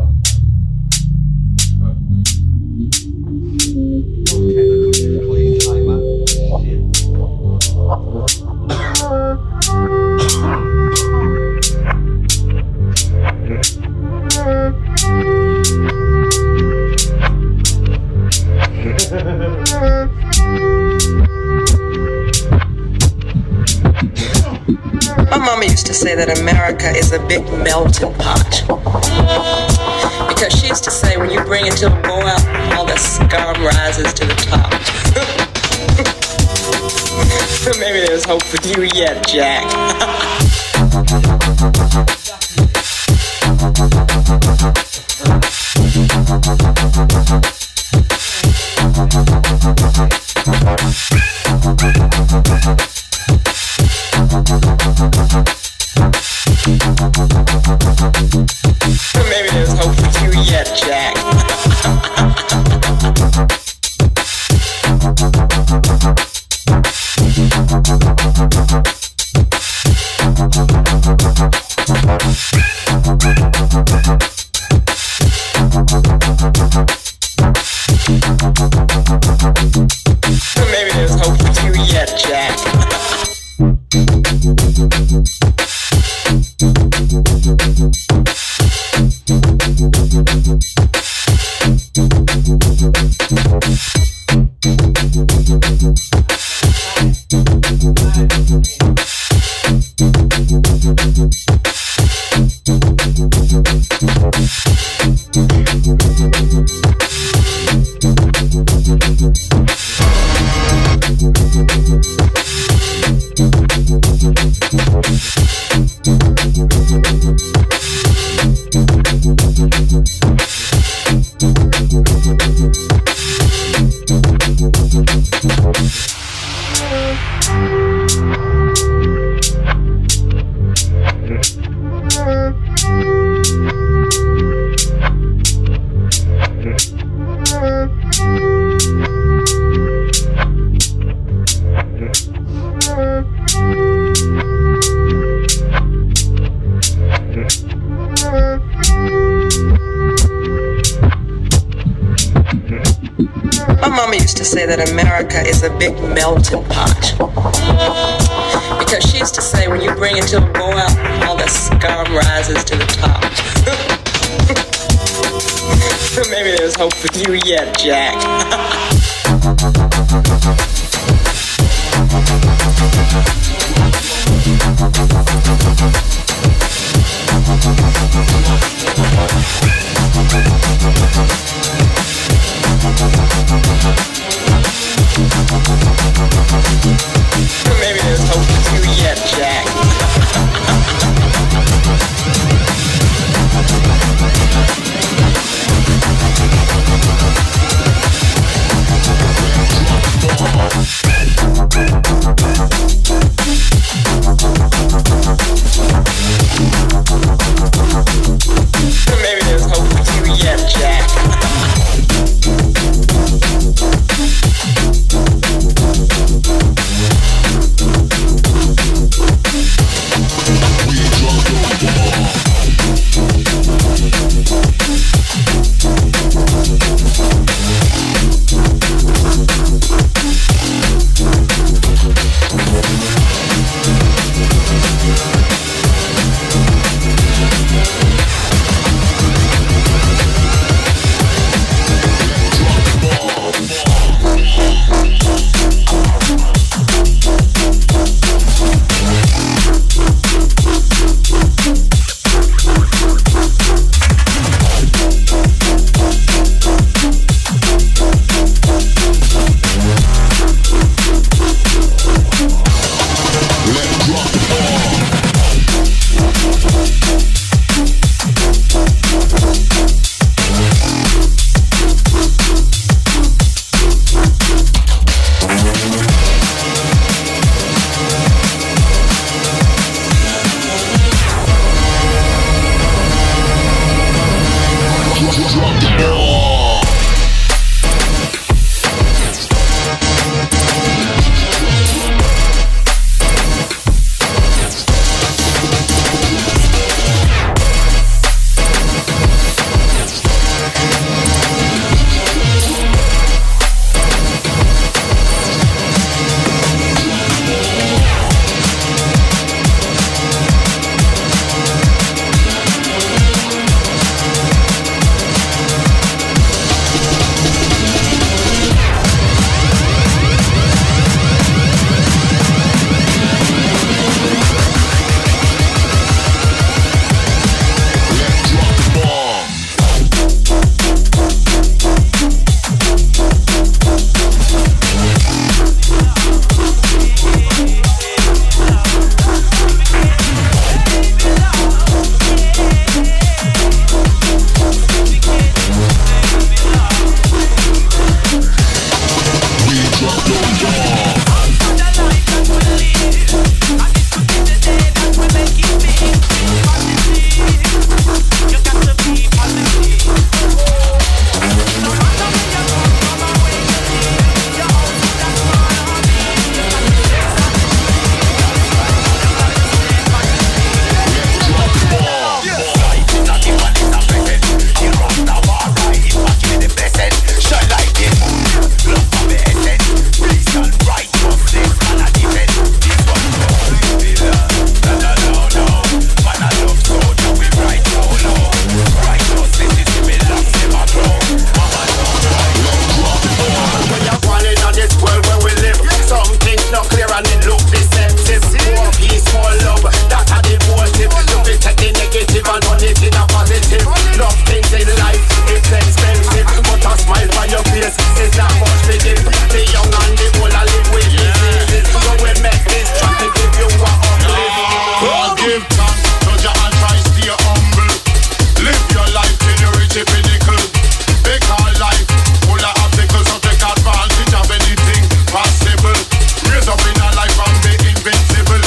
My mama used to say that America is a big melting pot. Because she used to say when you bring it to a boil, all the scum rises to the top. So maybe there's hope for you yet, Jack. Maybe there's hope for you yet, Jack. Maybe there's hope for you yet, Jack. That America is a big melting pot. Because she used to say when you bring it to a boil, all the scum rises to the top. So maybe there's hope for you yet, Jack. Maybe there's hope for you yet, Jack.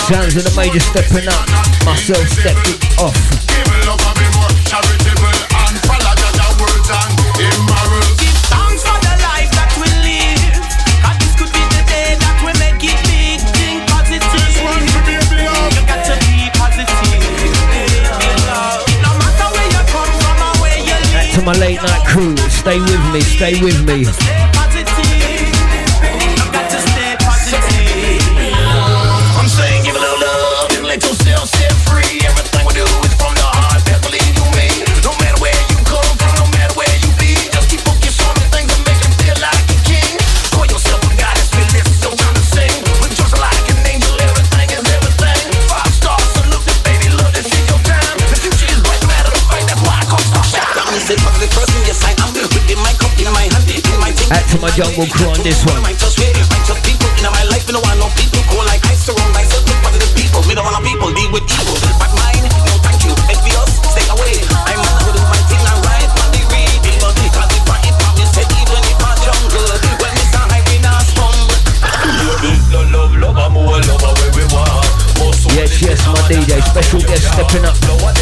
Sounds of the major stepping up. Myself stepping off. Give love a bit more charitable and follow the words and immoral. Give thanks for the life that we live. Cause this could be the day that we make it big. Think positive. This one to be a blow. You got to be positive. No matter where you come from or where you live. Back to my late night crew. Stay with me, stay with me. Stay positive. You got to stay positive. I'm saying give a little love and let yourself set free. Everything we do is from the heart, best believe you me. No matter where you come from, no matter where you be, just keep focused on the things that make you feel like a king. Call yourself a goddess, feel this is your time to sing. But just like an angel, everything is everything. 5 stars, salute the baby, love, this is your time. The future is bright, no matter the fight, that's why I come start shouting. I'm the positive person, yes I am. With my cup in my hand, in my thing. Back to my jungle crew on this one. My just people in my life, no want no people cool like I surround myself with positive people. We don't want people deal with evil. But mine, no thank you. Envious, stay away. I'm not gonna do my thing, I ride on the reading. But because if I hit from you, say even if I jungle. When it's a high, we not stumble. Love, I'm more love where we want. Yes, yes, my DJ. Special guest stepping up.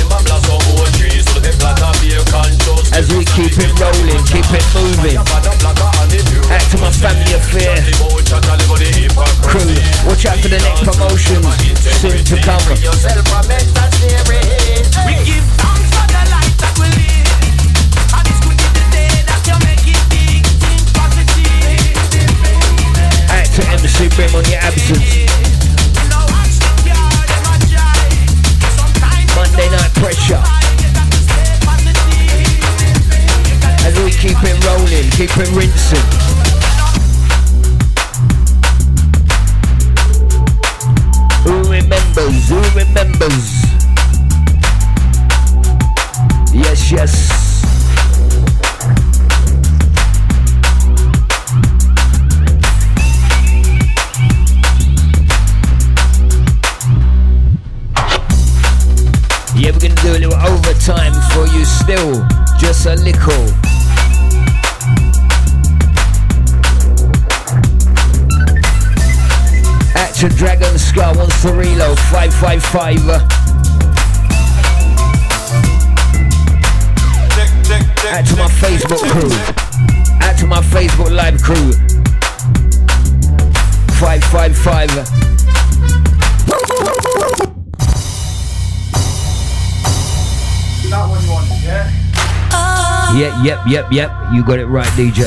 As we keep it rolling, keep it moving. Back to my family affair crew. Watch out for the next promotion soon to come. We give thanks for the life that we live. And this could be the day that you make it big. Think positive. Back to MC Brim on your absence. Monday night pressure. As we keep it rolling, keep it rinsing. Who remembers? Who remembers? Yes, yes. Yeah, we're gonna do a little overtime for you still. Just a little. Action Dragon Scar wants to reload 555. Add to my Facebook crew. Add to my Facebook live crew. 555. That one you wanted, yeah? Yep. You got it right, DJ.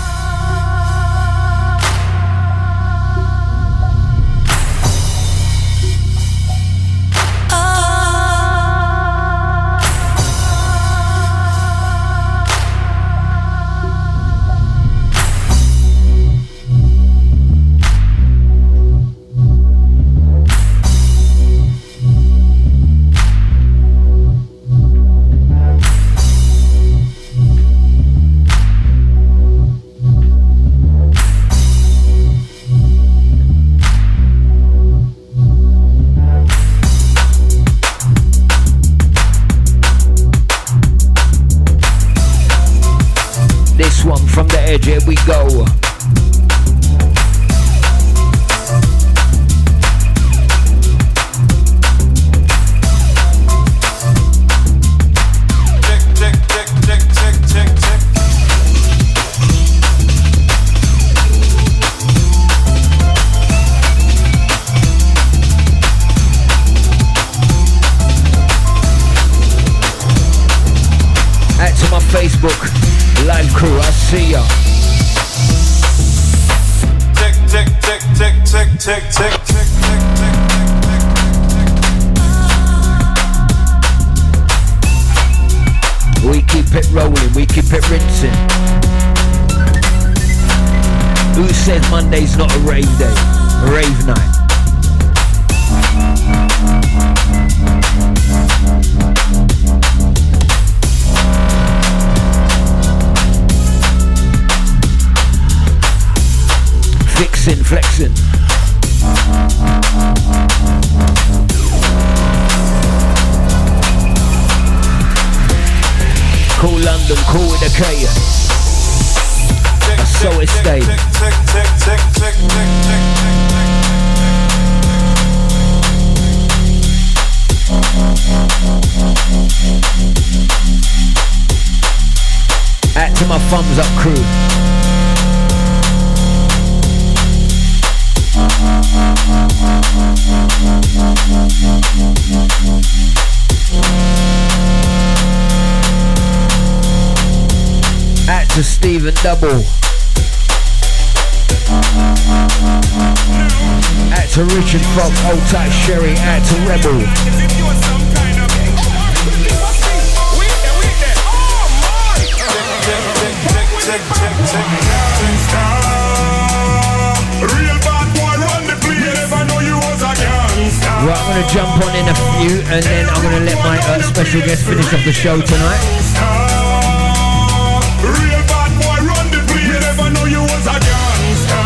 Here we go. Add to my Facebook live crew, I see ya. Tick. We keep it rolling, we keep it rinsing. Who says Monday's not a rave day? A rave night. Flexing. Cool London, cool with a K. So it stayed. my thumbs up crew. Out to Stephen Double. Out to Richard Fox, Old Tight Sherry, out to Rebel. Right, I'm gonna jump on in a few and then I'm gonna let my special guest finish off the show tonight. Real bad boy, run the place. You never know you was a gangster.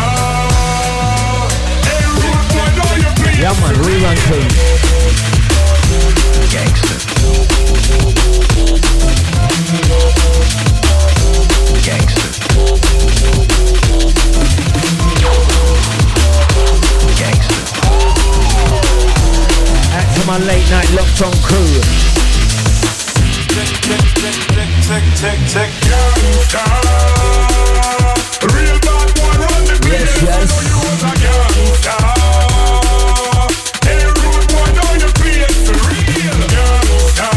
Hey, rude boy, know you please. Yeah man, rerun please. Gangster. Gangster. Gangster. Out to my late night locked on crew. Check. Real bad boy, run the place. Yes. You was a gangster. Hey, rude boy, know you place. Real gangster.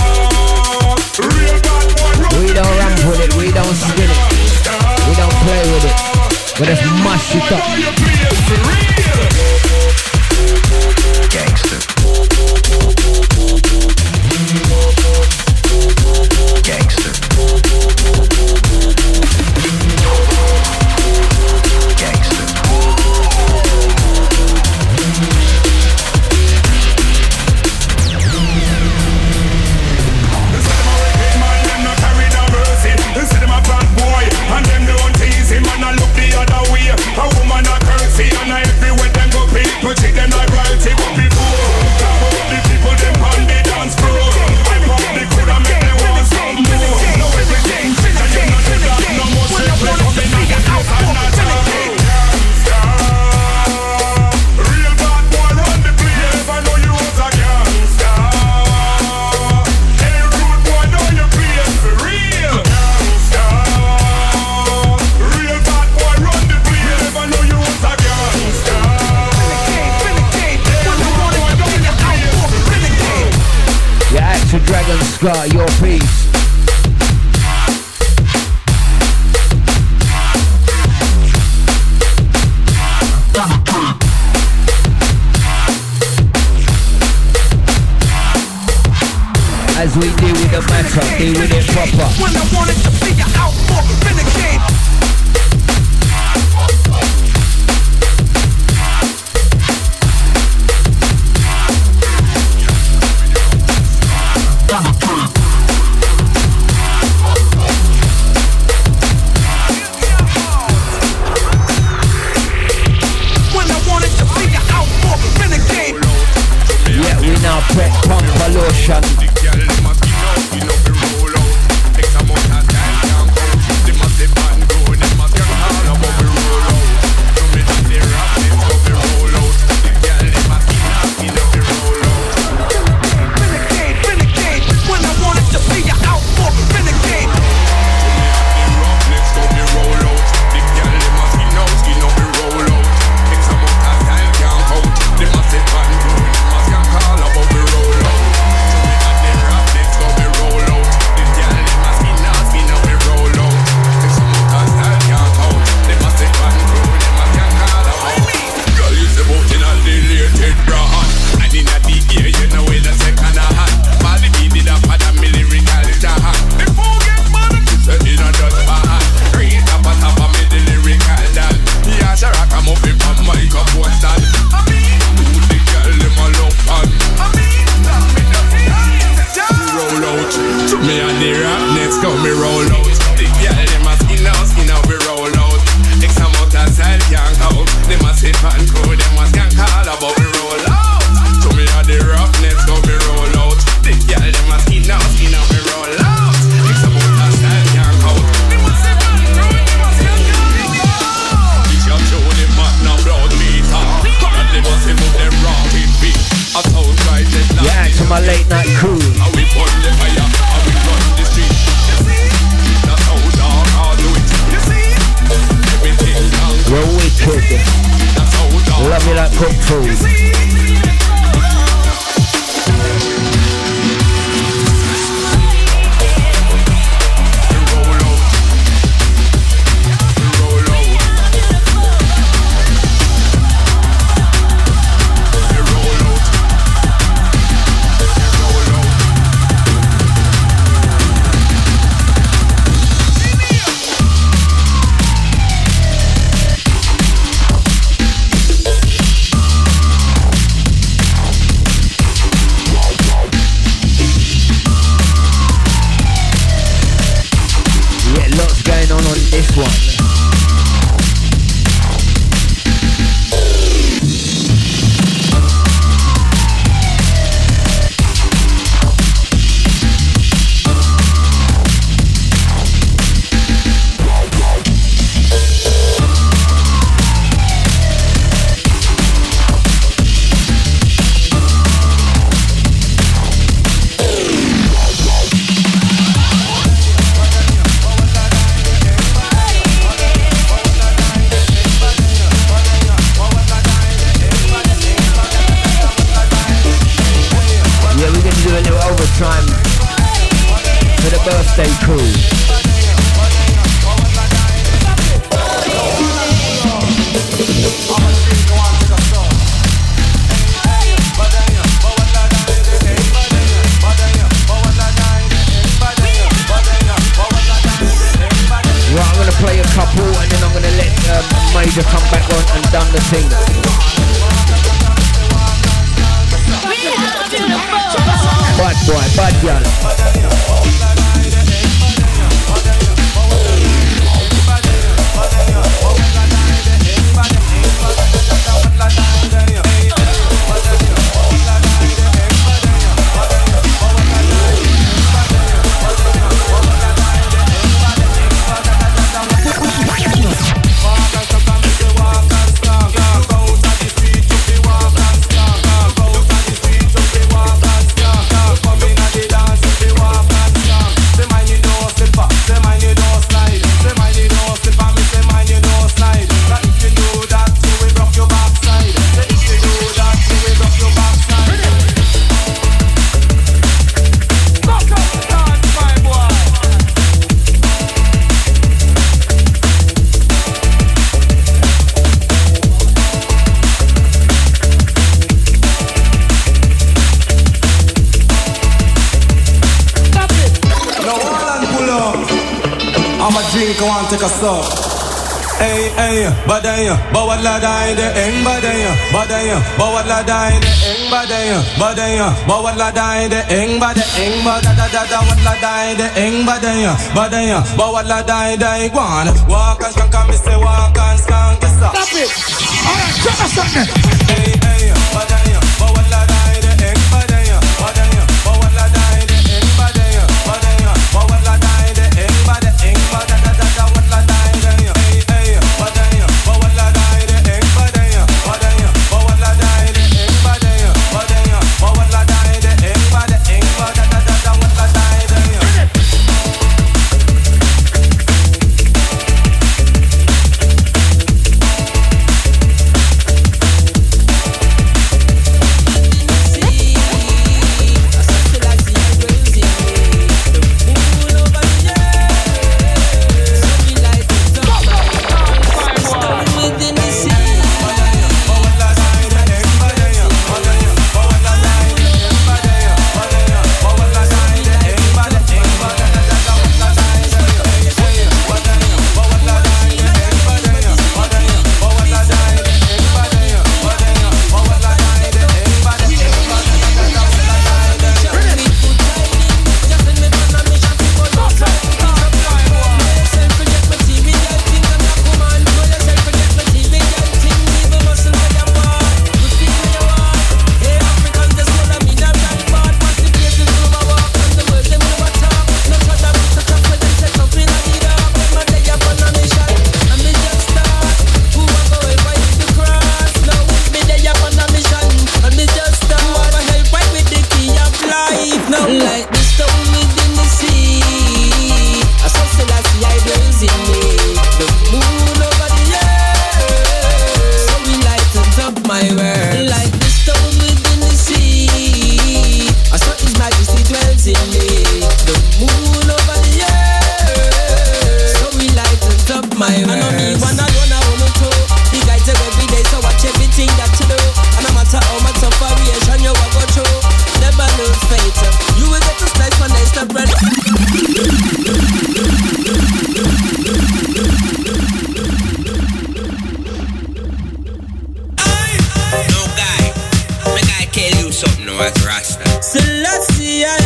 Real bad boy, run We don't ramp with it, we don't skin it, we don't play with it. We just mash it up. Gangster. Gangster. Gangster. Instead of my bad boy, and them don't tease him, and I look the other way. A woman a curtsy, and I everywhere them go pay. But treat them like royalty, but before the people them on the dance floor. I pop the crowd and make them want some more. Know everything, and you not do that no more. Simple coming out the house and not talking. Real bad boy run the place. You never know you was a gangster. Hey, rude boy, know your place for real. Real bad boy run the place. You never know you was a gangster. Yeah, out to Dragon Scar, your piece. As we deal with the matter, deal with it proper. When I wanted to figure out for renegade. When I wanted to figure out for renegade. Yeah, we now prep pump a lotion. My late night crew. We burn the fire, and we run the street. That's how dark one. Time for the birthday crew. Right, I'm gonna play a couple and then I'm gonna let Major come back on and done the thing. Bad boy, bad girl. Drink, I want to take a stop. Hey, hey, badaya, bawala dai de eng badaya, badaya, bawala dai de eng badaya, badaya, bawala dai de eng badaya, eng badada da wala dai de eng badaya, badaya, bawala dai dai guan. Walk and skank, me say walk and skank, yes sir. Stop it. All right, drop us something. Hey, hey, badaya, bawala dai de eng badaya, badaya, bawala dai de eng badaya, badaya, bawala dai de eng badaya, eng badada da wala dai de.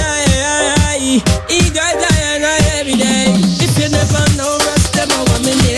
Every day. If you never know, rest them, I want me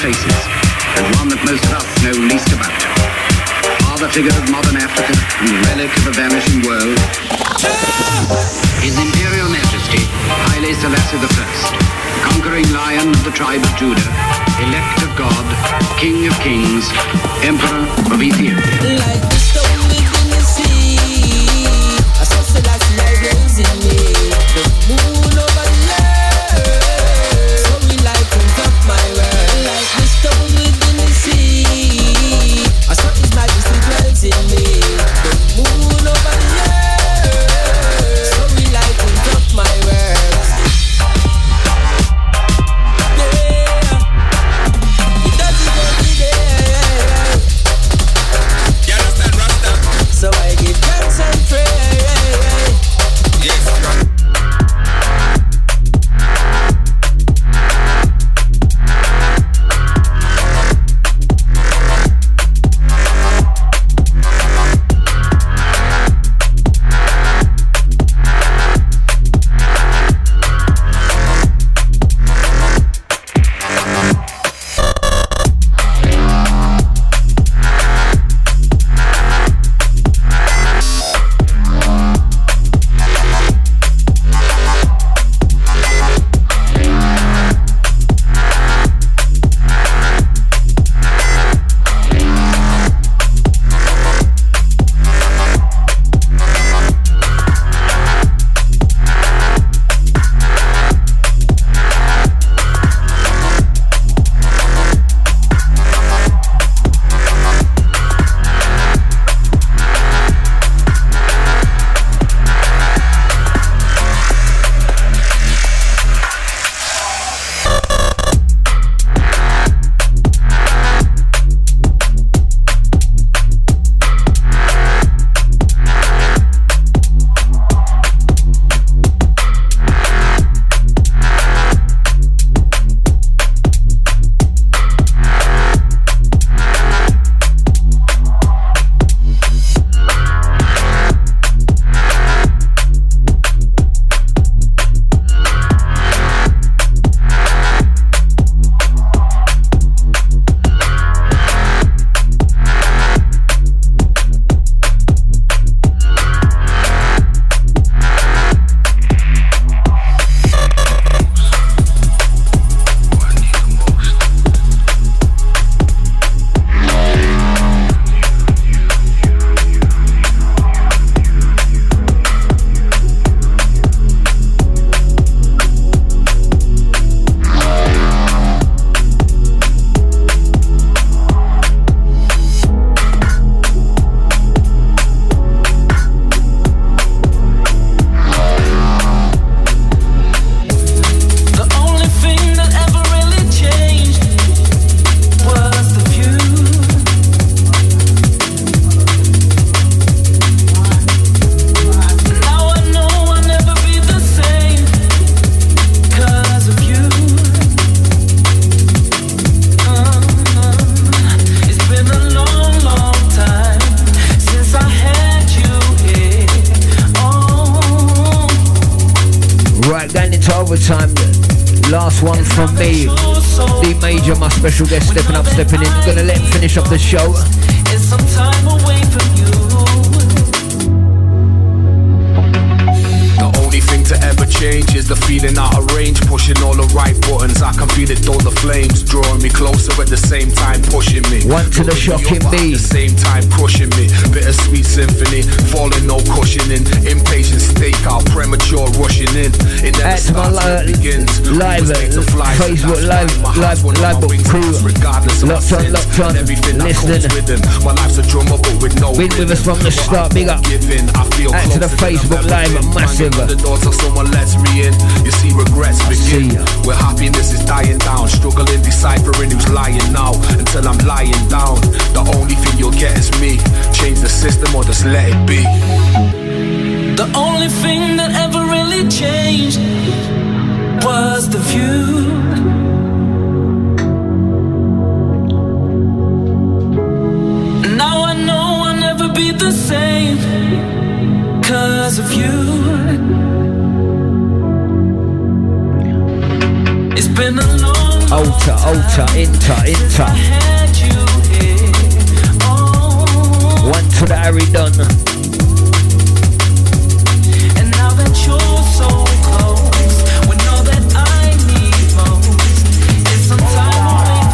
faces, and one that most of us know least about. Father figure of modern Africa and relic of a vanishing world. His Imperial Majesty, Haile Selassie I, conquering lion of the tribe of Judah, elect of God, King of kings, Emperor of Ethiopia. Like the stone within the sea, I saw Selassie rising me. The moon over the earth, so we light up my world. Like the stone within the sea, I saw His Majesty dwells in me. The moon over the earth, so we light up my world. So I give thanks and praise. Yes. overtime. Last one from me. D Major, my special guest, stepping in. Gonna let him finish up the show. It's some time away from you. The only thing to ever change is the feeling out of range. Pushing all the right buttons, I can feel it though the flames. Drawing me closer at the same time, pushing me. One to the shocking beat. At the same time, crushing me. Bittersweet symphony, falling, no cushioning. Impatient stakeout, premature rushing in. It never starts, it begins. Live Facebook live crew. Locked on, listening. My life's a drummer, but with no been with us from the start, big up. Add to the Facebook live, massive. The door till someone lets me in. You see regrets begin. Where happiness is dying down. Struggling, deciphering who's lying now. Until I'm lying down. The only thing you'll get is me. Change the system or just let it be. The only thing that ever really changed was the view. Now I know I'll never be the same 'cause of you. It's been a long Alter, inter. One to the Harry Dunn. And now that you're so close, when all that I need most is some time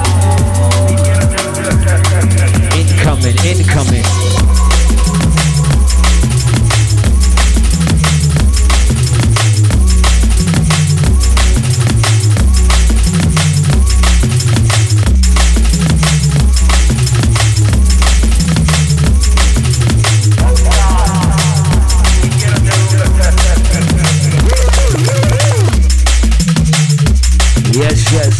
away from home. Incoming. Yes.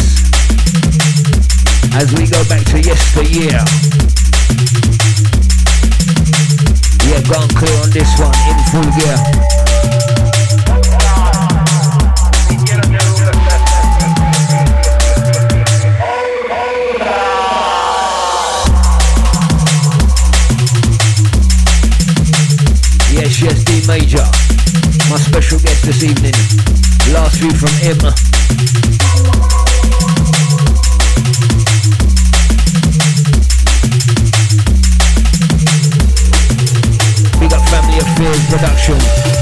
As we go back to yesteryear. Yeah, gone clear on this one, in full gear. Yes, D Major. My special guest this evening. Last view from him. Big up Family Affairs Production.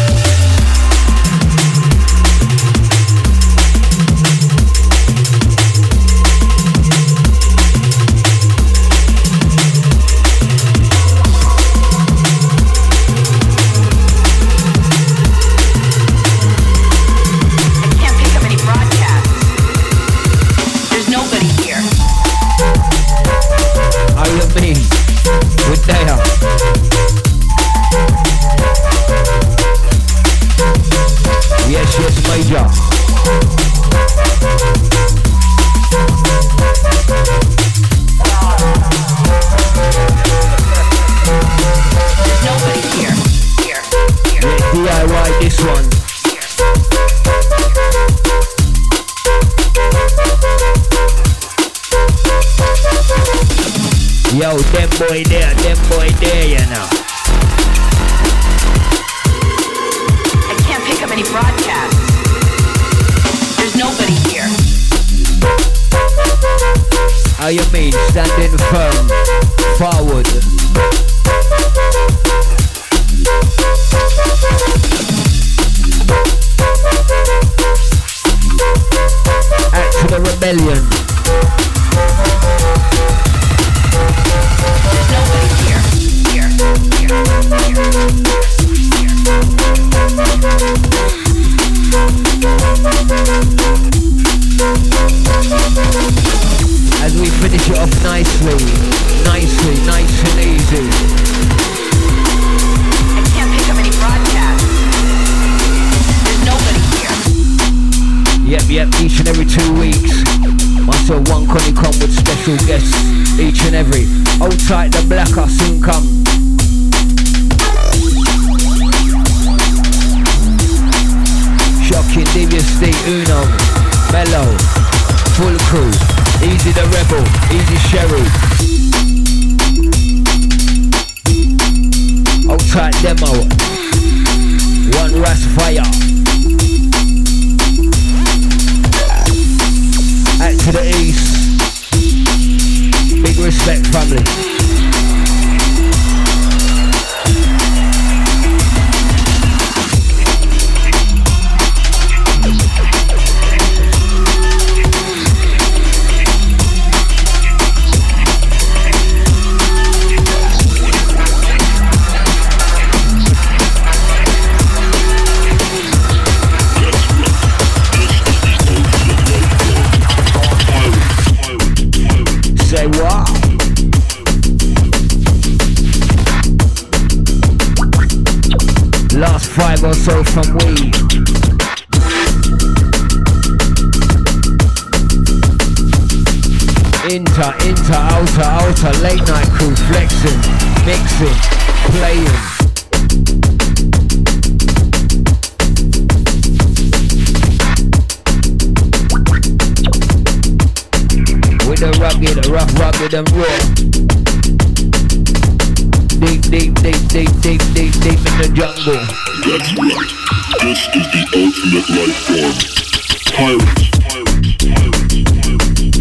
Yo, them boy there, you know. I can't pick up any broadcasts. There's nobody here. How you mean? Standing firm, forward. Act to the rebellion. As we finish it off nicely, nice and easy. I can't pick up any broadcasts. There's nobody here. Yep, each and every 2 weeks. Myself, One Connie come with special guests each and every. Hold tight, the blacker soon come. Shocking, Devious State, Uno, Mellow, full crew, Easy the Rebel, Easy Sherry. Hold tight demo, One Ras Fire. Act to the east, big respect family. Say what? Last 5 or so from we. Inter, outer, late night crew, flexing, mixing, playing. With the rugged, rugged and raw. Deep in the jungle. That's right. This is the ultimate life form. Pirates.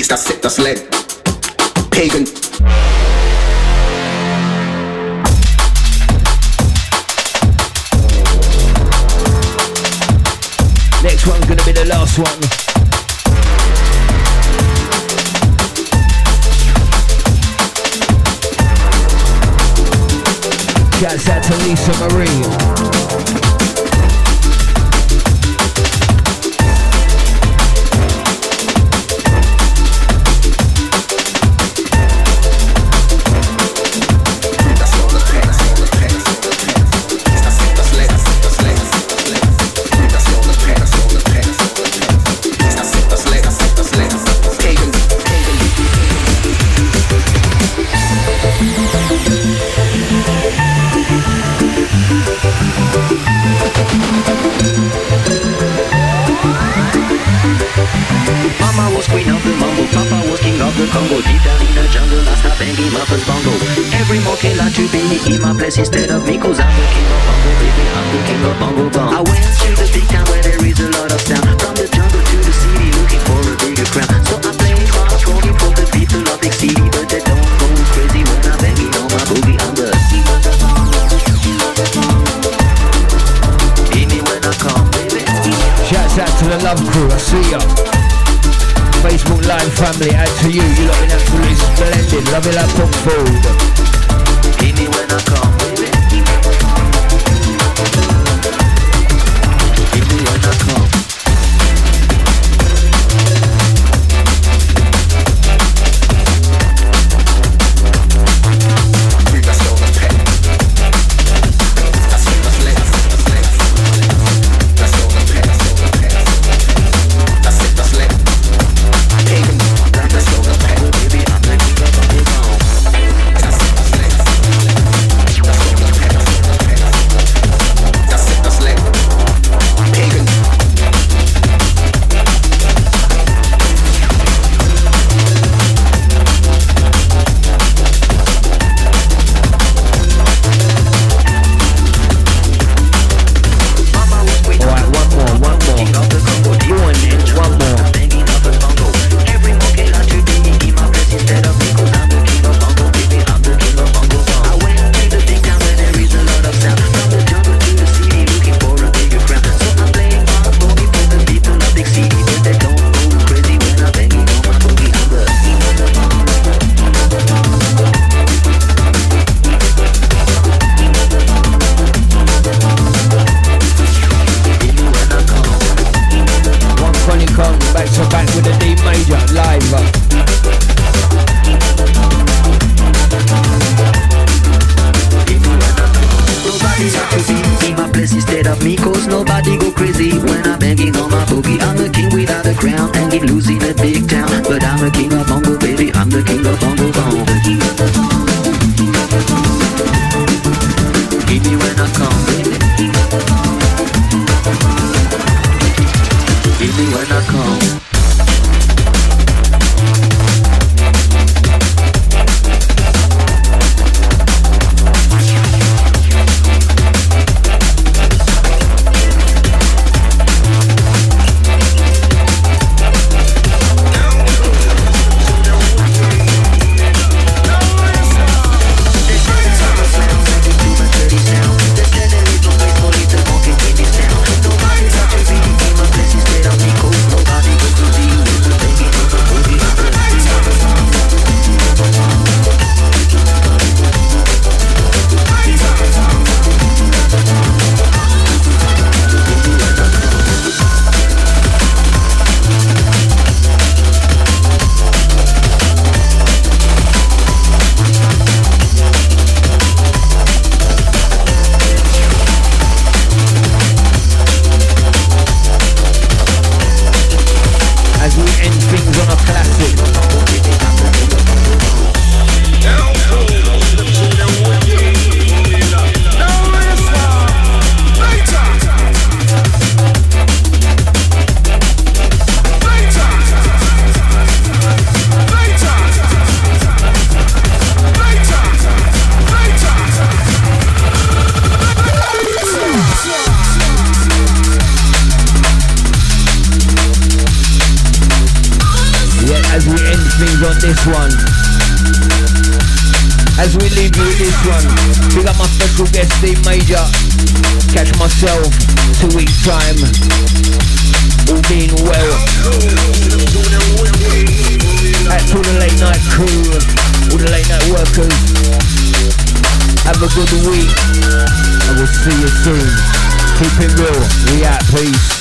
Ist das Lead? Pagan. Next one's gonna be the last one. Shouts out to Lisa Marie. Congo, deep down in the jungle, I stop banging my first bongo. Every more can like to be in my place instead of me, cause I'm the king of bongo, baby, I'm the king of bongo bong. I went to the big town where there is a lot of sound. From the jungle to the city, looking for a bigger crown. So I play my boogie for the people of big city, but they don't go crazy when I'm banging on my boogie. I'm the king of the bongo. Hit me when I come, baby. Shouts out to the Love Crew, I see ya. Facebook Live family, out to you. You lot been absolutely splendid. Love it like cooked food. Hit me when I come, baby. Hit me when I come. things on this one. As we leave you with this one, big up my special guest Steve Major. Catch myself 2 weeks time. All being well. Out to the late night crew, all the late night workers. Have a good week. I will see you soon. Keep it real. We out. Peace.